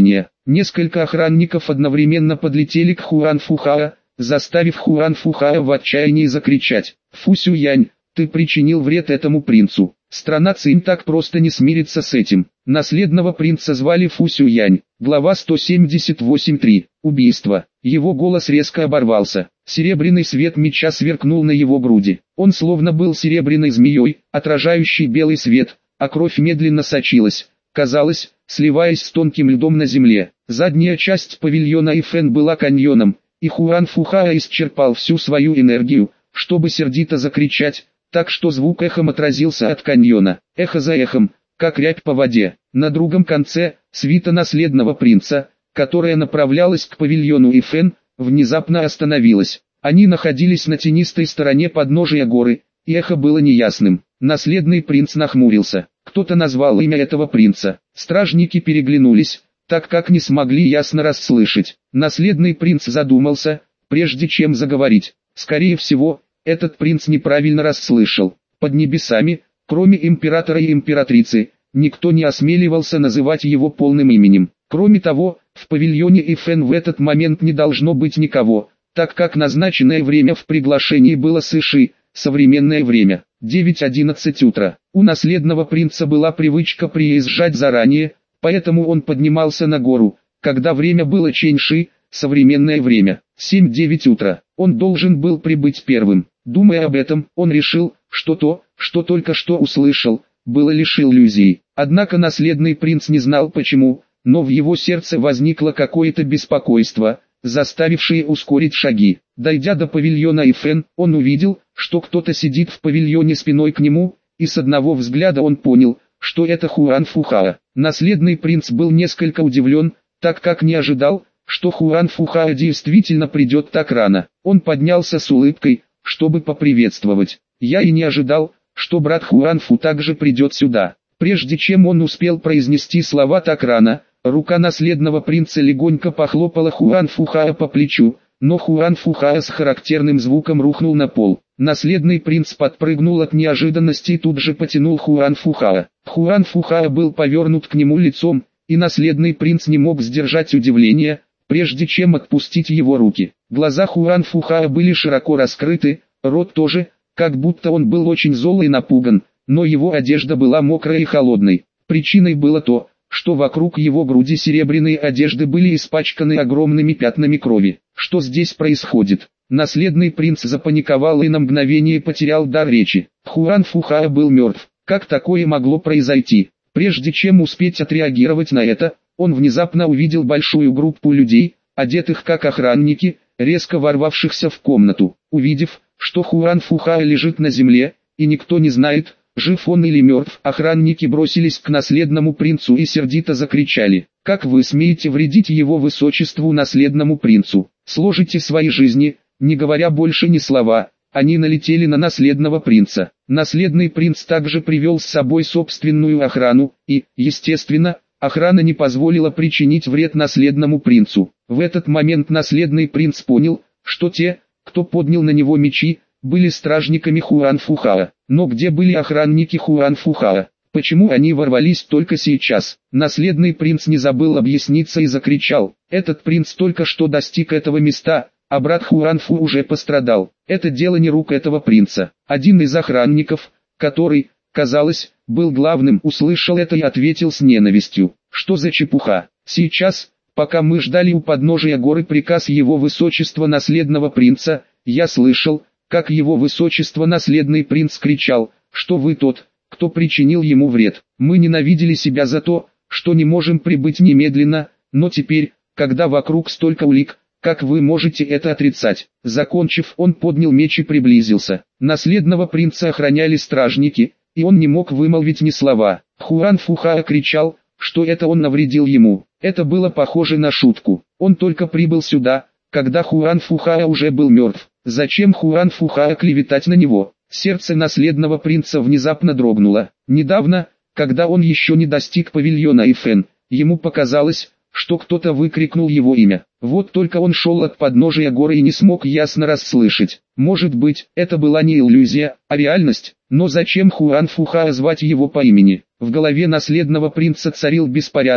Несколько охранников одновременно подлетели к Хуан Фухао, заставив Хуан Фухао в отчаянии закричать: «Фу Сюянь, ты причинил вред этому принцу». Страна Цинь так просто не смирится с этим. Наследного принца звали Фу Сюянь. Глава сто семьдесят восемь точка три. Убийство. Его голос резко оборвался. Серебряный свет меча сверкнул на его груди. Он словно был серебряной змеей, отражающей белый свет, а кровь медленно сочилась, казалось, сливаясь с тонким льдом на земле. Задняя часть павильона Ифэн была каньоном, и Хуан Фухао исчерпал всю свою энергию, чтобы сердито закричать, так что звук эхом отразился от каньона, эхо за эхом, как рябь по воде. На другом конце, свита наследного принца, которая направлялась к павильону Ифэн, внезапно остановилась. Они находились на тенистой стороне подножия горы, и эхо было неясным. Наследный принц нахмурился. Кто-то назвал имя этого принца. Стражники переглянулись, так как не смогли ясно расслышать. Наследный принц задумался, прежде чем заговорить. Скорее всего, этот принц неправильно расслышал. Под небесами, кроме императора и императрицы, никто не осмеливался называть его полным именем. Кроме того, в павильоне Ифэн в этот момент не должно быть никого, так как назначенное время в приглашении было Сыши, современное время, девять одиннадцать утра. У наследного принца была привычка приезжать заранее, поэтому он поднимался на гору, когда время было Чэньши, современное время, семь девять утра. Он должен был прибыть первым. Думая об этом, он решил, что то, что только что услышал, было лишь иллюзией. Однако наследный принц не знал почему, но в его сердце возникло какое-то беспокойство, заставившее ускорить шаги. Дойдя до павильона Ифэн, он увидел, что кто-то сидит в павильоне спиной к нему, и с одного взгляда он понял, что это Хуан Фухао. Наследный принц был несколько удивлен, так как не ожидал, что Хуан Фухао действительно придет так рано. Он поднялся с улыбкой, чтобы поприветствовать. «Я и не ожидал, что брат Хуан Фу также придет сюда». Прежде чем он успел произнести слова так рано, рука наследного принца легонько похлопала Хуан Фухао по плечу, но Хуан Фухао с характерным звуком рухнул на пол. Наследный принц подпрыгнул от неожиданности и тут же потянул Хуан Фухао. Хуан Фухао был повернут к нему лицом, и наследный принц не мог сдержать удивления, прежде чем отпустить его руки. Глаза Хуан Фухао были широко раскрыты, рот тоже, как будто он был очень зол и напуган, но его одежда была мокрая и холодной. Причиной было то, что вокруг его груди серебряные одежды были испачканы огромными пятнами крови. Что здесь происходит? Наследный принц запаниковал и на мгновение потерял дар речи. Хуан Фухао был мертв. Как такое могло произойти? Прежде чем успеть отреагировать на это, он внезапно увидел большую группу людей, одетых как охранники, резко ворвавшихся в комнату. Увидев, что Хуан Фухао лежит на земле, и никто не знает, жив он или мертв, охранники бросились к наследному принцу и сердито закричали: «Как вы смеете вредить его высочеству наследному принцу? Сложите свои жизни!» Не говоря больше ни слова, они налетели на наследного принца. Наследный принц также привел с собой собственную охрану, и, естественно, охрана не позволила причинить вред наследному принцу. В этот момент наследный принц понял, что те, кто поднял на него мечи, были стражниками Хуан Фухао. Но где были охранники Хуан Фухао? Почему они ворвались только сейчас? Наследный принц не забыл объясниться и закричал: «Этот принц только что достиг этого места, а брат Хуан Фу уже пострадал. Это дело не рук этого принца». Один из охранников, который, казалось, был главным, услышал это и ответил с ненавистью: «Что за чепуха? Сейчас, пока мы ждали у подножия горы приказ его высочества наследного принца, я слышал, как его высочество наследный принц кричал, что вы тот, кто причинил ему вред. Мы ненавидели себя за то, что не можем прибыть немедленно, но теперь, когда вокруг столько улик, как вы можете это отрицать?» Закончив, он поднял меч и приблизился. Наследного принца охраняли стражники, и он не мог вымолвить ни слова. Хуан Фухао кричал, что это он навредил ему. Это было похоже на шутку. Он только прибыл сюда, когда Хуан Фухао уже был мертв. Зачем Хуан Фухао клеветать на него? Сердце наследного принца внезапно дрогнуло. Недавно, когда он еще не достиг павильона Ифэн, ему показалось, что кто-то выкрикнул его имя. Вот только он шел от подножия горы и не смог ясно расслышать. Может быть, это была не иллюзия, а реальность? Но зачем Хуан Фухао звать его по имени? В голове наследного принца царил беспорядок,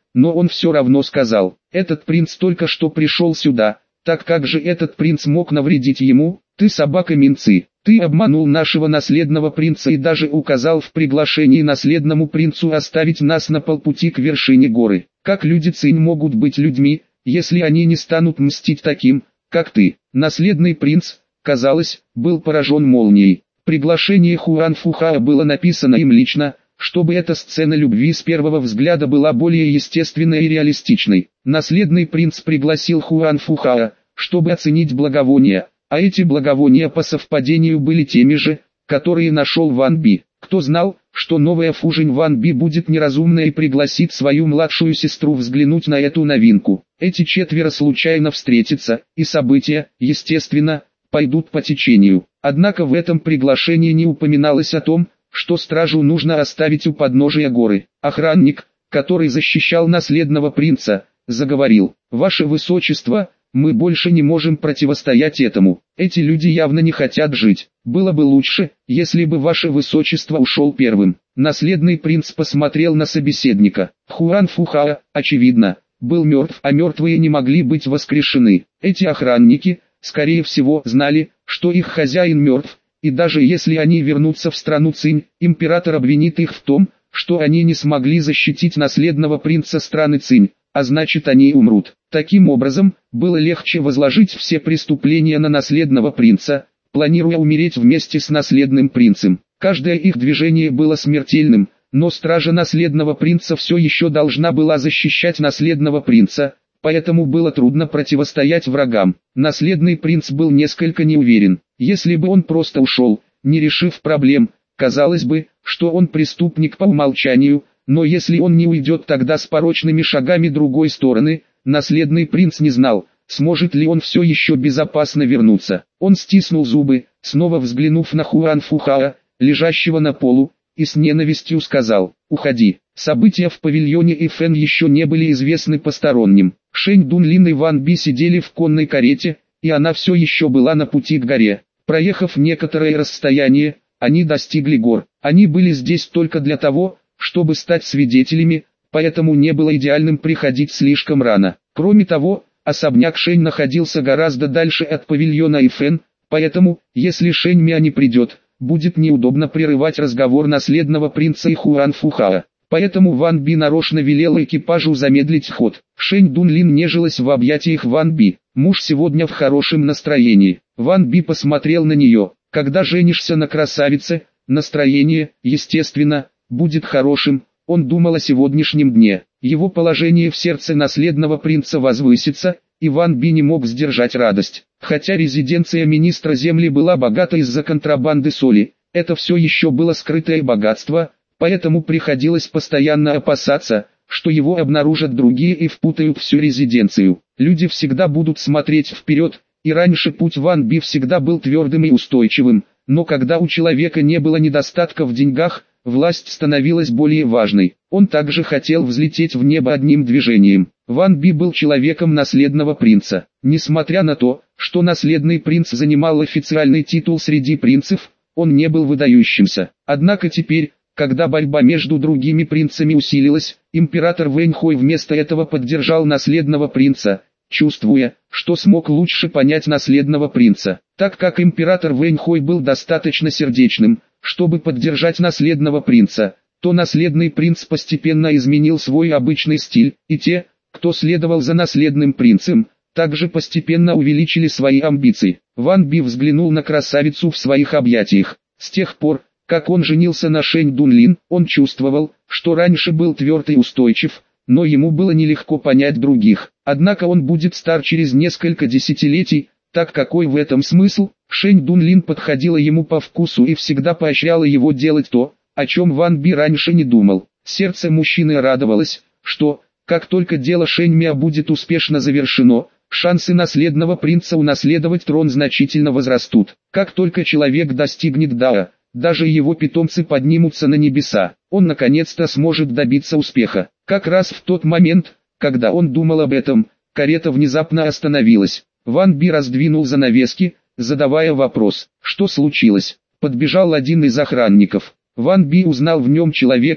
но он все равно сказал: «Этот принц только что пришел сюда, так как же этот принц мог навредить ему? Ты собака Минцы, ты обманул нашего наследного принца и даже указал в приглашении наследному принцу оставить нас на полпути к вершине горы. Как люди Цинь могут быть людьми, если они не станут мстить таким, как ты?» Наследный принц, казалось, был поражен молнией. Приглашение Хуан Фухаа было написано им лично, чтобы эта сцена любви с первого взгляда была более естественной и реалистичной. Наследный принц пригласил Хуан Фухаа, чтобы оценить благовония, а эти благовония по совпадению были теми же, которые нашел Ван Би. Кто знал, что новая фужень Ван Би будет неразумной и пригласит свою младшую сестру взглянуть на эту новинку. Эти четверо случайно встретятся, и события, естественно, пойдут по течению. Однако в этом приглашении не упоминалось о том, что стражу нужно оставить у подножия горы. Охранник, который защищал наследного принца, заговорил: «Ваше Высочество, мы больше не можем противостоять этому. Эти люди явно не хотят жить. Было бы лучше, если бы Ваше Высочество ушел первым». Наследный принц посмотрел на собеседника. Хуан Фухаа, очевидно, был мертв, а мертвые не могли быть воскрешены. Эти охранники, скорее всего, знали, что их хозяин мертв, и даже если они вернутся в страну Цинь, император обвинит их в том, что они не смогли защитить наследного принца страны Цинь, а значит они умрут. Таким образом, было легче возложить все преступления на наследного принца, планируя умереть вместе с наследным принцем. Каждое их движение было смертельным, но стража наследного принца все еще должна была защищать наследного принца, поэтому было трудно противостоять врагам. Наследный принц был несколько неуверен. Если бы он просто ушел, не решив проблем, казалось бы, что он преступник по умолчанию, но если он не уйдет тогда с порочными шагами другой стороны, наследный принц не знал, сможет ли он все еще безопасно вернуться. Он стиснул зубы, снова взглянув на Хуан Фухаа, лежащего на полу, и с ненавистью сказал: «Уходи». События в павильоне Эфэн еще не были известны посторонним. Шэнь Дунлин и Ван Би сидели в конной карете, и она все еще была на пути к горе. Проехав некоторое расстояние, они достигли гор. Они были здесь только для того, чтобы стать свидетелями, поэтому не было идеальным приходить слишком рано. Кроме того, особняк Шэнь находился гораздо дальше от павильона Эфэн, поэтому, если Шэнь Мя не придет, будет неудобно прерывать разговор наследного принца и Хуан Фухаа. Поэтому Ван Би нарочно велел экипажу замедлить ход. Шэнь Дунлин нежилась в объятиях Ван Би. «Муж сегодня в хорошем настроении». Ван Би посмотрел на нее. Когда женишься на красавице, настроение, естественно, будет хорошим. Он думал о сегодняшнем дне. Его положение в сердце наследного принца возвысится, и Ван Би не мог сдержать радость. Хотя резиденция министра земли была богата из-за контрабанды соли, это все еще было скрытое богатство, поэтому приходилось постоянно опасаться, что его обнаружат другие и впутают всю резиденцию. Люди всегда будут смотреть вперед, и раньше путь Ван Би всегда был твердым и устойчивым, но когда у человека не было недостатка в деньгах, власть становилась более важной. Он также хотел взлететь в небо одним движением. Ван Би был человеком наследного принца. Несмотря на то, что наследный принц занимал официальный титул среди принцев, он не был выдающимся. Однако теперь, когда борьба между другими принцами усилилась, император Вэньхой вместо этого поддержал наследного принца, чувствуя, что смог лучше понять наследного принца. Так как император Вэньхой был достаточно сердечным, чтобы поддержать наследного принца, то наследный принц постепенно изменил свой обычный стиль, и те, кто следовал за наследным принцем, также постепенно увеличили свои амбиции. Ван Би взглянул на красавицу в своих объятиях. С тех пор, как он женился на Шэнь Дунлин, он чувствовал, что раньше был тверд и устойчив, но ему было нелегко понять других. Однако он будет стар через несколько десятилетий, так какой в этом смысл? Шэнь Дунлин подходила ему по вкусу и всегда поощряла его делать то, о чем Ван Би раньше не думал. Сердце мужчины радовалось, что, как только дело Шэнь Мя будет успешно завершено, шансы наследного принца унаследовать трон значительно возрастут. Как только человек достигнет Дао, даже его питомцы поднимутся на небеса, он наконец-то сможет добиться успеха. Как раз в тот момент, когда он думал об этом, карета внезапно остановилась. Ван Би раздвинул занавески, задавая вопрос: «Что случилось?» Подбежал один из охранников. Ван Би узнал в нем человека,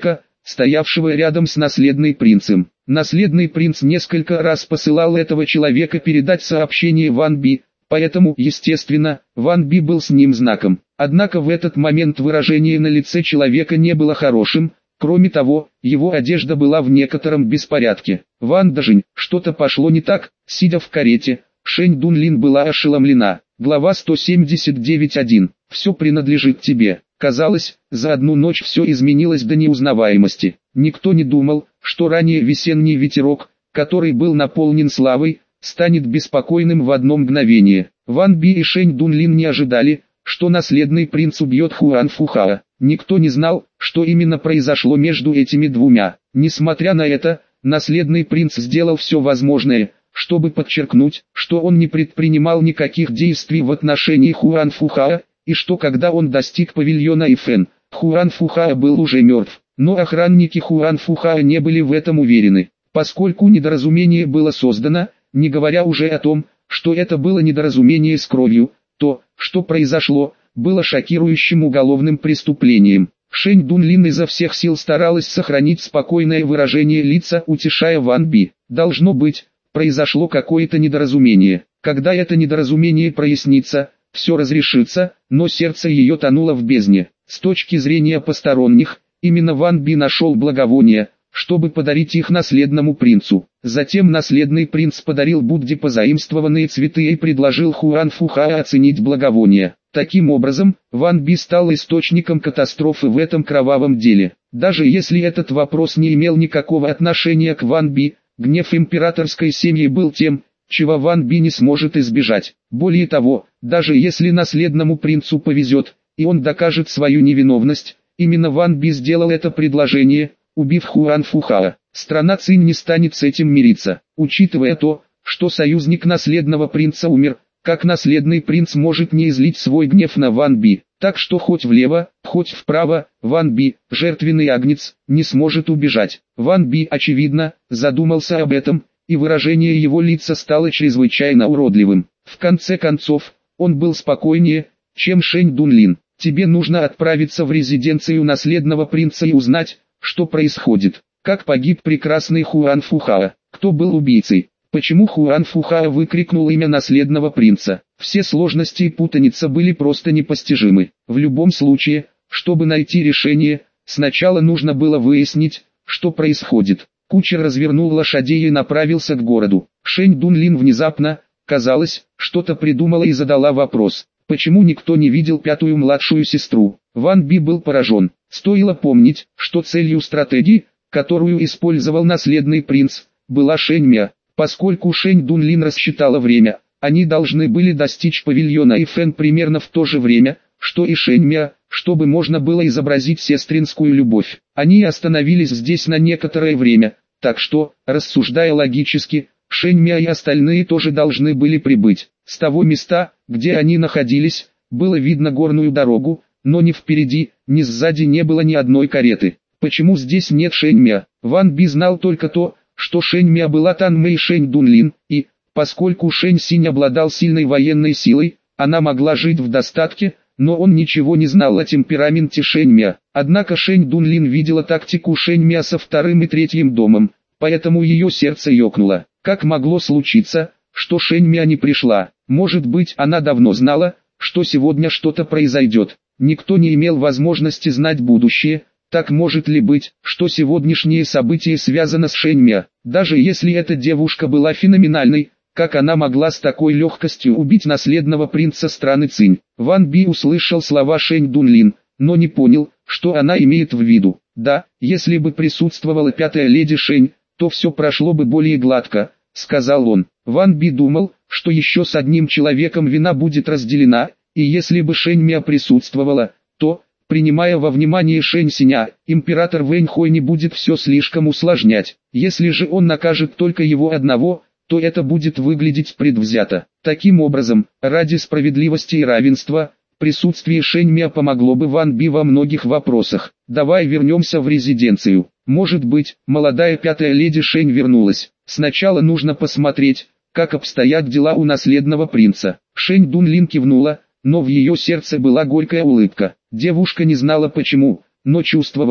стоявшего рядом с наследным принцем. Наследный принц несколько раз посылал этого человека передать сообщение Ван Би, поэтому, естественно, Ван Би был с ним знаком. Однако в этот момент выражение на лице человека не было хорошим, кроме того, его одежда была в некотором беспорядке. «Ван Дажень, что-то пошло не так», сидя в карете, Шэнь Дунлин была ошеломлена. Глава сто семьдесят девять один. «Все принадлежит тебе». Казалось, за одну ночь все изменилось до неузнаваемости. Никто не думал, что ранее весенний ветерок, который был наполнен славой, станет беспокойным в одно мгновение. Ван Би и Шэнь Дунлин не ожидали, что наследный принц убьет Хуан Фухао. Никто не знал, что именно произошло между этими двумя. Несмотря на это, наследный принц сделал все возможное, чтобы подчеркнуть, что он не предпринимал никаких действий в отношении Хуан Фухао, и что когда он достиг павильона Ифэн, Хуан Фухао был уже мертв. Но охранники Хуан Фухао не были в этом уверены, поскольку недоразумение было создано, не говоря уже о том, что это было недоразумение с кровью. То, что произошло, было шокирующим уголовным преступлением. Шэнь Дунлин изо всех сил старалась сохранить спокойное выражение лица, утешая Ван Би. Должно быть, произошло какое-то недоразумение. Когда это недоразумение прояснится, все разрешится, но сердце ее тонуло в бездне. С точки зрения посторонних, именно Ван Би нашел благовония, чтобы подарить их наследному принцу. Затем наследный принц подарил Будде позаимствованные цветы и предложил Хуан Фухао оценить благовония. Таким образом, Ван Би стал источником катастрофы в этом кровавом деле. Даже если этот вопрос не имел никакого отношения к Ван Би, гнев императорской семьи был тем, чего Ван Би не сможет избежать. Более того, даже если наследному принцу повезет, и он докажет свою невиновность, именно Ван Би сделал это предложение, убив Хуан Фухао. Страна Цинь не станет с этим мириться. Учитывая то, что союзник наследного принца умер, как наследный принц может не излить свой гнев на Ван Би. Так что хоть влево, хоть вправо, Ван Би, жертвенный агнец, не сможет убежать. Ван Би, очевидно, задумался об этом, и выражение его лица стало чрезвычайно уродливым. В конце концов, он был спокойнее, чем Шэнь Дунлин. «Тебе нужно отправиться в резиденцию наследного принца и узнать, что происходит. Как погиб прекрасный Хуан Фухао? Кто был убийцей? Почему Хуан Фухао выкрикнул имя наследного принца?» Все сложности и путаница были просто непостижимы. В любом случае, чтобы найти решение, сначала нужно было выяснить, что происходит. Кучер развернул лошадей и направился к городу. Шэнь Дунлин внезапно, казалось, что-то придумала и задала вопрос: почему никто не видел пятую младшую сестру? Ван Би был поражен. Стоило помнить, что целью стратегии, которую использовал наследный принц, была Шэнь Мя. Поскольку Шэнь Дунлин рассчитала время, они должны были достичь павильона Ифэн примерно в то же время, что и Шэнь Мя, чтобы можно было изобразить сестринскую любовь. Они остановились здесь на некоторое время, так что, рассуждая логически, Шэнь Мя и остальные тоже должны были прибыть. С того места, где они находились, было видно горную дорогу, но ни впереди, ни сзади не было ни одной кареты. Почему здесь нет Шэнь Мя? Ван Би знал только то, что Шэнь Мя была Тан Мэй Шэнь Дунлин, и, поскольку Шэнь Синь обладал сильной военной силой, она могла жить в достатке, но он ничего не знал о темпераменте Шэнь Мя. Однако Шэнь Дунлин видела тактику Шэнь Мя со вторым и третьим домом, поэтому ее сердце ёкнуло. Как могло случиться, что Шэнь Мя не пришла? Может быть, она давно знала, что сегодня что-то произойдет. Никто не имел возможности знать будущее. Так может ли быть, что сегодняшнее событие связано с Шэнь Мя? Даже если эта девушка была феноменальной, как она могла с такой легкостью убить наследного принца страны Цинь? Ван Би услышал слова Шэнь Дунлин, но не понял, что она имеет в виду. Да, если бы присутствовала пятая леди Шэнь, то все прошло бы более гладко, сказал он. Ван Би думал, что еще с одним человеком вина будет разделена, и если бы Шэнь Мя присутствовала, то, принимая во внимание Шэнь Синя, император Вэнь Хой не будет все слишком усложнять. Если же он накажет только его одного, то это будет выглядеть предвзято. Таким образом, ради справедливости и равенства, присутствие Шэнь Мя помогло бы Ван Би во многих вопросах. Давай вернемся в резиденцию. Может быть, молодая пятая леди Шэнь вернулась. Сначала нужно посмотреть, как обстоят дела у наследного принца. Шэнь Дунлин кивнула, но в ее сердце была горькая улыбка. Девушка не знала почему, но чувствовала,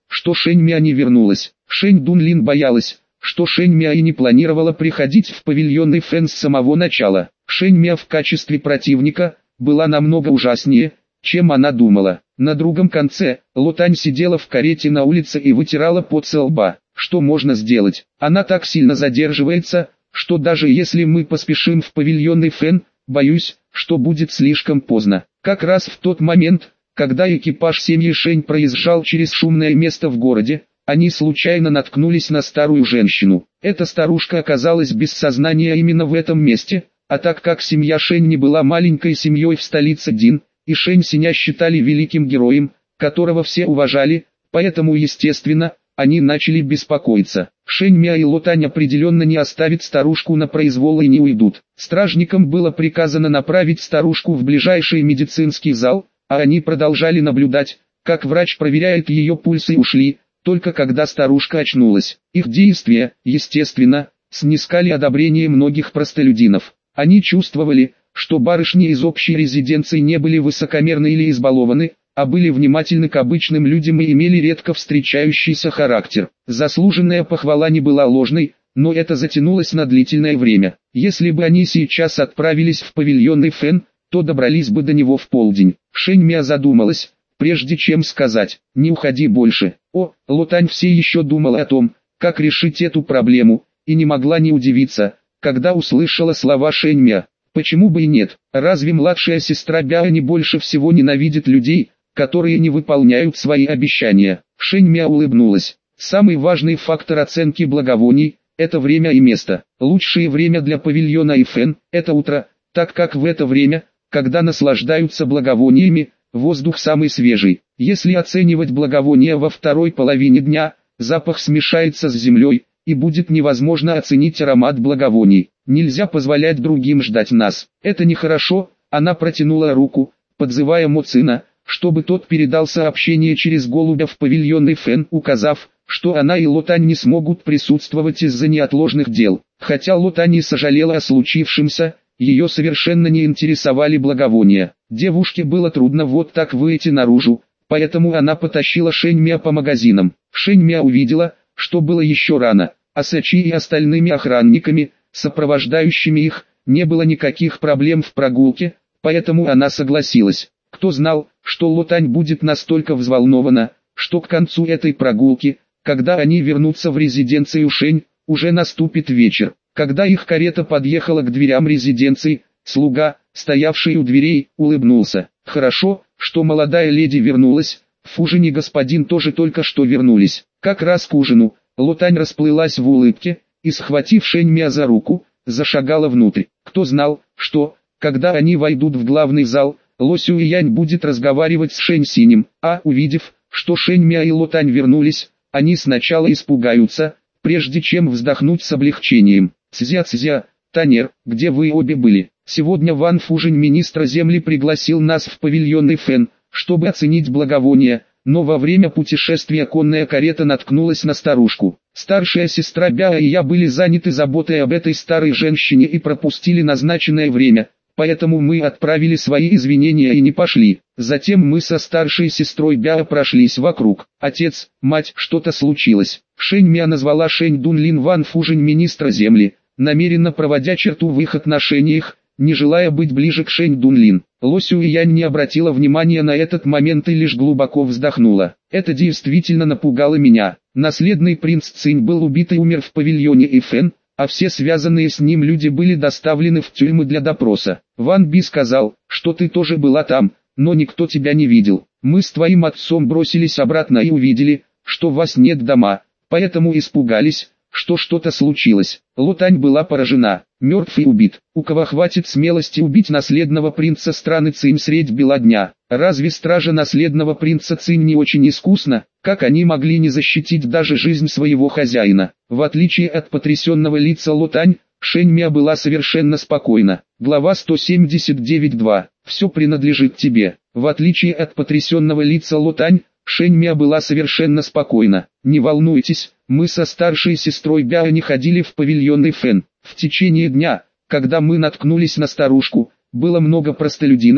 что Шэнь Мя не вернулась. Шэнь Дунлин боялась, что Шэнь Мя и не планировала приходить в павильонный Фэн с самого начала. Шэнь Мя в качестве противника была намного ужаснее, чем она думала. На другом конце, Ло Тань сидела в карете на улице и вытирала пот со лба. Что можно сделать? Она так сильно задерживается, что даже если мы поспешим в павильонный Фэн, боюсь, что будет слишком поздно. Как раз в тот момент, когда экипаж семьи Шэнь проезжал через шумное место в городе, они случайно наткнулись на старую женщину. Эта старушка оказалась без сознания именно в этом месте, а так как семья Шэнь не была маленькой семьей в столице Дин, и Шэнь Синя считали великим героем, которого все уважали, поэтому естественно, они начали беспокоиться. Шэнь Мя и Ло Тань определенно не оставят старушку на произвол и не уйдут. Стражникам было приказано направить старушку в ближайший медицинский зал, а они продолжали наблюдать, как врач проверяет ее пульс, и ушли, только когда старушка очнулась. Их действия, естественно, снискали одобрение многих простолюдинов. Они чувствовали, что барышни из общей резиденции не были высокомерны или избалованы, а были внимательны к обычным людям и имели редко встречающийся характер. Заслуженная похвала не была ложной, но это затянулось на длительное время. Если бы они сейчас отправились в павильонный Фэн, то добрались бы до него в полдень. Шэнь Мя задумалась, прежде чем сказать: «Не уходи больше». О, Ло Тань все еще думала о том, как решить эту проблему, и не могла не удивиться, когда услышала слова Шэнь Мя. Почему бы и нет? Разве младшая сестра Бяо не больше всего ненавидит людей, которые не выполняют свои обещания? Шэнь Мя улыбнулась. Самый важный фактор оценки благовоний – это время и место. Лучшее время для павильона и Фэн – это утро, так как в это время, когда наслаждаются благовониями, воздух самый свежий. Если оценивать благовония во второй половине дня, запах смешается с землей, и будет невозможно оценить аромат благовоний. Нельзя позволять другим ждать нас. Это нехорошо. Она протянула руку, подзывая Мо Цина, чтобы тот передал сообщение через голубя в павильонный Фэн, указав, что она и Ло Тань не смогут присутствовать из-за неотложных дел. Хотя Ло Тань и сожалела о случившемся, ее совершенно не интересовали благовония. Девушке было трудно вот так выйти наружу, поэтому она потащила Шэнь Мя по магазинам. Шэнь Мя увидела, что было еще рано, а с Ачи и остальными охранниками, сопровождающими их, не было никаких проблем в прогулке, поэтому она согласилась. Кто знал, что Ло Тань будет настолько взволнована, что к концу этой прогулки, когда они вернутся в резиденцию Шэнь, уже наступит вечер. Когда их карета подъехала к дверям резиденции, слуга, стоявший у дверей, улыбнулся. Хорошо, что молодая леди вернулась, Фужин и господин тоже только что вернулись. Как раз к ужину, Ло Тань расплылась в улыбке, и, схватив Шэнь Мя за руку, зашагала внутрь. Кто знал, что, когда они войдут в главный зал, Ло Сюэянь будет разговаривать с Шэнь Синем, а увидев, что Шэнь Мя и Ло Тань вернулись, они сначала испугаются, прежде чем вздохнуть с облегчением. «Цзя-цзя, Танер, где вы обе были? Сегодня Ван Фужин, министр земли, пригласил нас в павильонный Фэн, чтобы оценить благовония, но во время путешествия конная карета наткнулась на старушку. Старшая сестра Бяо и я были заняты заботой об этой старой женщине и пропустили назначенное время, поэтому мы отправили свои извинения и не пошли. Затем мы со старшей сестрой Бяо прошлись вокруг. Отец, мать, что-то случилось». Шэнь Мя назвала Шэнь Дунлин Ван Фужин министра земли, намеренно проводя черту в их отношениях, не желая быть ближе к Шэнь Дунлин. Ло Сюэянь не обратила внимания на этот момент и лишь глубоко вздохнула. Это действительно напугало меня. Наследный принц Цинь был убит и умер в павильоне Ифэн, а все связанные с ним люди были доставлены в тюрьмы для допроса. Ван Би сказал, что ты тоже была там, но никто тебя не видел. Мы с твоим отцом бросились обратно и увидели, что вас нет дома, поэтому испугались, что что-то случилось. Ло Тань была поражена. Мертв и убит. У кого хватит смелости убить наследного принца страны Цинь средь бела дня? Разве стража наследного принца Цинь не очень искусна? Как они могли не защитить даже жизнь своего хозяина? В отличие от потрясенного лица Ло Тань, Шэнь Мя была совершенно спокойна. Глава сто семьдесят девять два. Все принадлежит тебе. В отличие от потрясенного лица Ло Тань, Шэнь Мя была совершенно спокойна. Не волнуйтесь, мы со старшей сестрой Бяо не ходили в павильонный Фэн. В течение дня, когда мы наткнулись на старушку, было много простолюдинов,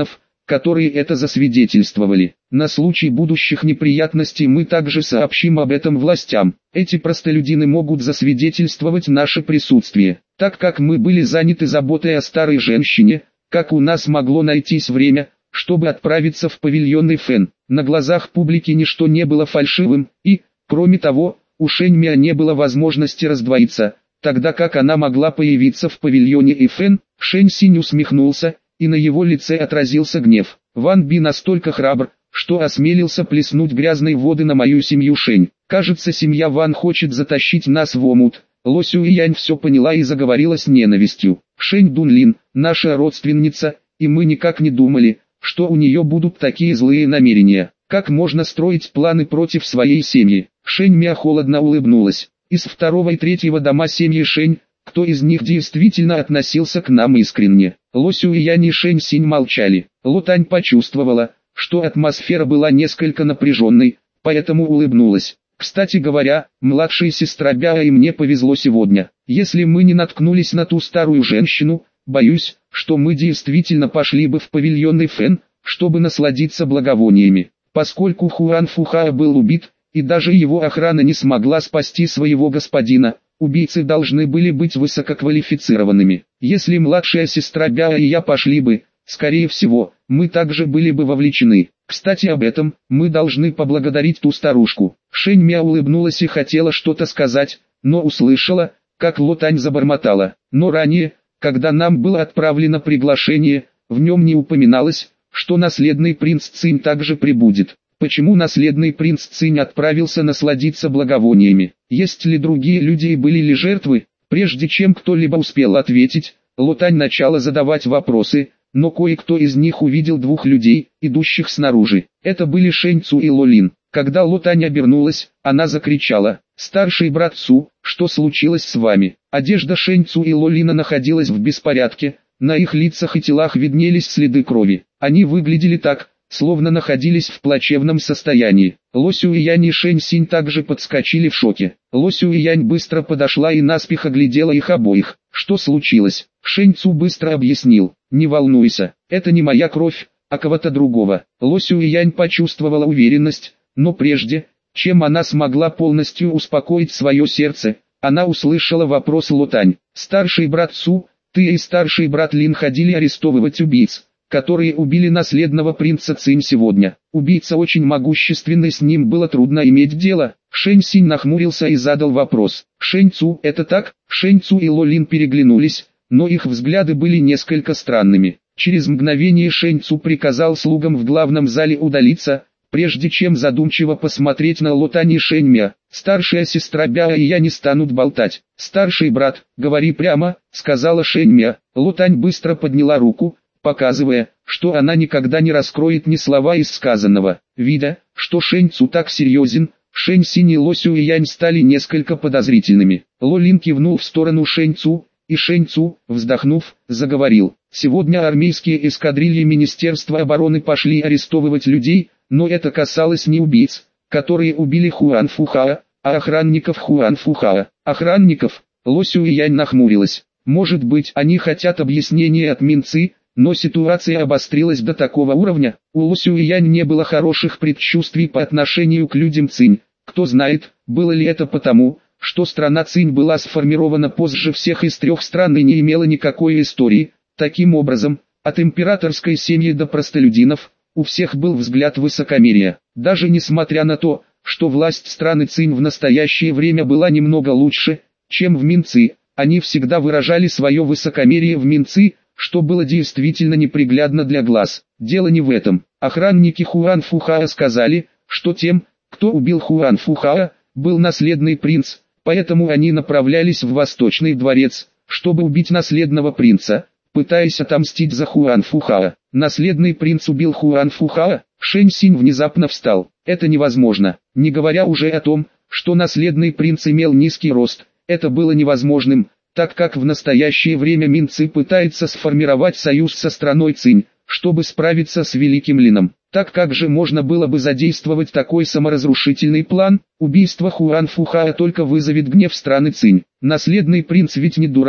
которые это засвидетельствовали. На случай будущих неприятностей мы также сообщим об этом властям. Эти простолюдины могут засвидетельствовать наше присутствие. Так как мы были заняты заботой о старой женщине, как у нас могло найтись время, чтобы отправиться в павильонный Фэн? На глазах публики ничто не было фальшивым, и, кроме того, у Шэньмя не было возможности раздвоиться, тогда как она могла появиться в павильоне и Фэн. Шэнь Синь усмехнулся, и на его лице отразился гнев. Ван Би настолько храбр, что осмелился плеснуть грязной воды на мою семью Шэнь. Кажется, семья Ван хочет затащить нас в омут. Ло Сюэянь все поняла и заговорила с ненавистью. Шэнь Дунлин, наша родственница, и мы никак не думали, что у нее будут такие злые намерения. Как можно строить планы против своей семьи? Шэнь Мя холодно улыбнулась. Из второго и третьего дома семьи Шэнь, кто из них действительно относился к нам искренне? Ло Сюэянь и Шэнь Синь молчали. Ло Тань почувствовала, что атмосфера была несколько напряженной, поэтому улыбнулась. Кстати говоря, младшая сестра Бяо и мне повезло сегодня. Если мы не наткнулись на ту старую женщину, боюсь, что мы действительно пошли бы в павильонный Фэн, чтобы насладиться благовониями. Поскольку Хуан Фухао был убит, и даже его охрана не смогла спасти своего господина, убийцы должны были быть высококвалифицированными. Если младшая сестра Бяо и я пошли бы, скорее всего, мы также были бы вовлечены. Кстати, об этом мы должны поблагодарить ту старушку. Шэнь Мя улыбнулась и хотела что-то сказать, но услышала, как Ло Тань забормотала. Но ранее, когда нам было отправлено приглашение, в нем не упоминалось, что наследный принц Цинь также прибудет. Почему наследный принц Цинь отправился насладиться благовониями? Есть ли другие люди и были ли жертвы? Прежде чем кто-либо успел ответить, Ло Тань начала задавать вопросы, но кое-кто из них увидел двух людей, идущих снаружи. Это были Шэнь Цу и Ло Лин. Когда Ло Тань обернулась, она закричала: «Старший брат Цу, что случилось с вами?» Одежда Шэнь Цу и Ло Лина находилась в беспорядке, на их лицах и телах виднелись следы крови. Они выглядели так, словно находились в плачевном состоянии. Ло Сюэянь и Шэнь Синь также подскочили в шоке. Ло Сюэянь быстро подошла и наспех оглядела их обоих. Что случилось? Шэнь Цу быстро объяснил: «Не волнуйся, это не моя кровь, а кого-то другого». Ло Сюэянь почувствовала уверенность, но прежде, чем она смогла полностью успокоить свое сердце, она услышала вопрос Ло Тань. «Старший брат Цу, ты и старший брат Лин ходили арестовывать убийц, которые убили наследного принца Цинь сегодня. Убийца очень могущественный, с ним было трудно иметь дело». Шэнь Синь нахмурился и задал вопрос: «Шэнь Цу, это так?» Шэнь Цу и Ло Лин переглянулись, но их взгляды были несколько странными. Через мгновение Шэнь Цу приказал слугам в главном зале удалиться, прежде чем задумчиво посмотреть на Ло Тань и Шэнь Мя. «Старшая сестра Бяо и я не станут болтать. Старший брат, говори прямо», — сказала Шэнь Мя. Ло Тань быстро подняла руку, показывая, что она никогда не раскроет ни слова из сказанного. Видя, что Шэнь Цу так серьезен, Шэнь Синь и Ло Сюэянь стали несколько подозрительными. Ло Лин кивнул в сторону Шэнь Цу, и Шэнь Цу, вздохнув, заговорил: «Сегодня армейские эскадрильи Министерства обороны пошли арестовывать людей, но это касалось не убийц, которые убили Хуан Фухао, а охранников Хуан Фухао». «Охранников?» Ло Сюэянь нахмурилась. «Может быть, они хотят объяснения от Минцы?» Но ситуация обострилась до такого уровня, у Ло Сюэянь не было хороших предчувствий по отношению к людям Цинь. Кто знает, было ли это потому, что страна Цинь была сформирована позже всех из трех стран и не имела никакой истории. Таким образом, от императорской семьи до простолюдинов, у всех был взгляд высокомерия. Даже несмотря на то, что власть страны Цинь в настоящее время была немного лучше, чем в Минцы, они всегда выражали свое высокомерие в Минцы, что было действительно неприглядно для глаз. Дело не в этом. Охранники Хуан Фухао сказали, что тем, кто убил Хуан Фухао, был наследный принц, поэтому они направлялись в Восточный дворец, чтобы убить наследного принца, пытаясь отомстить за Хуан Фухао. Наследный принц убил Хуан Фухао? Шэнь Синь внезапно встал. Это невозможно. Не говоря уже о том, что наследный принц имел низкий рост, это было невозможным, так как в настоящее время Минцы пытается сформировать союз со страной Цинь, чтобы справиться с Великим Лином. Так как же можно было бы задействовать такой саморазрушительный план? Убийство Хуан Фухао только вызовет гнев страны Цинь. Наследный принц ведь не дурак,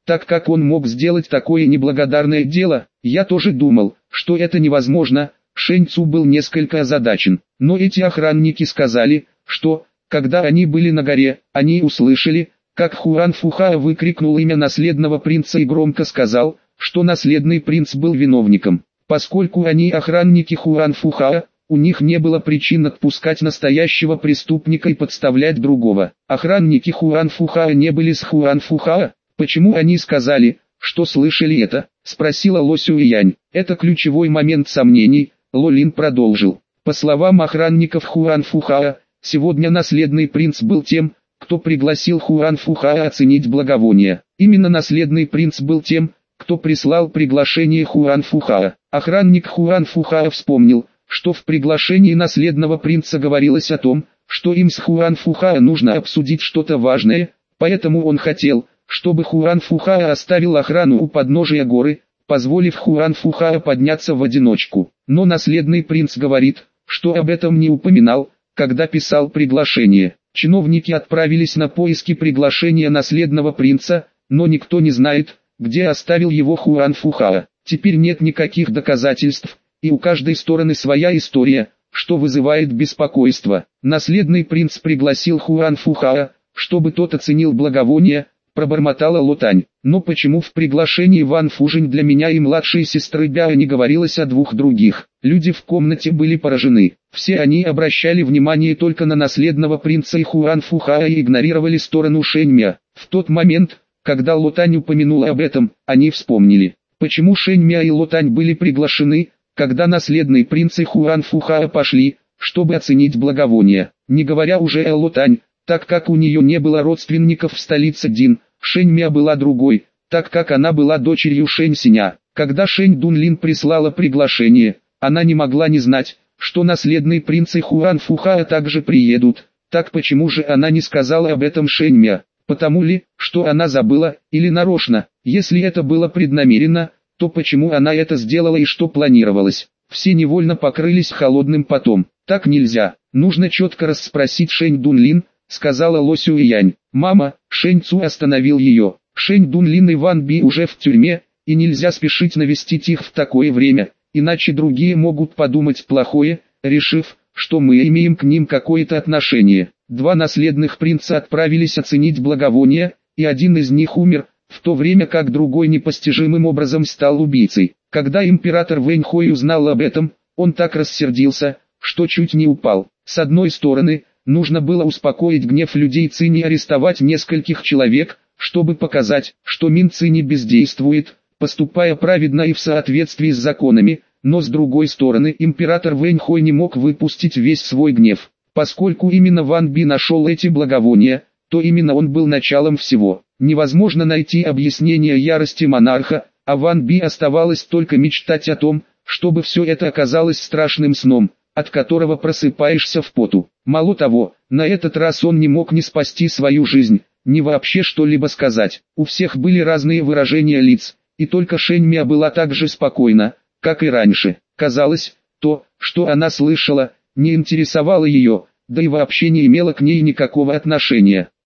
так как он мог сделать такое неблагодарное дело. Я тоже думал, что это невозможно. Шэнь Цу был несколько озадачен, но эти охранники сказали, что, когда они были на горе, они услышали, как Хуан Фухао выкрикнул имя наследного принца и громко сказал, что наследный принц был виновником. Поскольку они охранники Хуан Фухао, у них не было причин отпускать настоящего преступника и подставлять другого. Охранники Хуан Фухао не были с Хуан Фухао. Почему они сказали, что слышали это? Спросила Ло Сюэянь. Это ключевой момент сомнений. Ло Лин продолжил. По словам охранников Хуан Фухао, сегодня наследный принц был тем, кто пригласил Хуан Фухао оценить благовония. Именно наследный принц был тем, кто прислал приглашение Хуан Фухао. Охранник Хуан Фухао вспомнил, что в приглашении наследного принца говорилось о том, что им с Хуан Фухао нужно обсудить что-то важное, поэтому он хотел, чтобы Хуан Фухао оставил охрану у подножия горы, позволив Хуан Фухао подняться в одиночку. Но наследный принц говорит, что об этом не упоминал, когда писал приглашение. Чиновники отправились на поиски приглашения наследного принца, но никто не знает, где оставил его Хуан Фухао. Теперь нет никаких доказательств, и у каждой стороны своя история, что вызывает беспокойство. Наследный принц пригласил Хуан Фухао, чтобы тот оценил благовония, пробормотала Лотань. Но почему в приглашении Ван Фужень для меня и младшей сестры Бяо не говорилось о двух других? Люди в комнате были поражены. Все они обращали внимание только на наследного принца и Хуан Фухао и игнорировали сторону Шэньмя. В тот момент, когда Лотань упомянула об этом, они вспомнили, почему Шэньмя и Лотань были приглашены, когда наследный принц и Хуан Фухао пошли, чтобы оценить благовония. Не говоря уже о Лотань, так как у нее не было родственников в столице Дин, Шэньмя была другой, так как она была дочерью Шэнь Синя. Когда Шэнь Дунлин прислала приглашение, она не могла не знать, что наследный принц и Хуан Фухао также приедут. Так почему же она не сказала об этом Шэньмя? Потому ли, что она забыла, или нарочно? Если это было преднамеренно, то почему она это сделала и что планировалось? Все невольно покрылись холодным потом. Так нельзя, нужно четко расспросить Шэнь Дунлин, сказала Ло Сюэянь. Мама, Шэнь Цу остановил ее. Шэнь Дунлин и Ван Би уже в тюрьме, и нельзя спешить навестить их в такое время, иначе другие могут подумать плохое, решив, что мы имеем к ним какое-то отношение. Два наследных принца отправились оценить благовония, и один из них умер, в то время как другой непостижимым образом стал убийцей. Когда император Вэньхой узнал об этом, он так рассердился, что чуть не упал. С одной стороны, нужно было успокоить гнев людей Цинь и арестовать нескольких человек, чтобы показать, что Мин Цинь бездействует, поступая праведно и в соответствии с законами, но с другой стороны император Вэньхой не мог выпустить весь свой гнев. Поскольку именно Ван Би нашел эти благовония, то именно он был началом всего. Невозможно найти объяснение ярости монарха, а Ван Би оставалось только мечтать о том, чтобы все это оказалось страшным сном, от которого просыпаешься в поту. Мало того, на этот раз он не мог ни спасти свою жизнь, ни вообще что-либо сказать. У всех были разные выражения лиц, и только Шэньмя была так же спокойна, как и раньше. Казалось, то, что она слышала, не интересовало ее, да и вообще не имело к ней никакого отношения.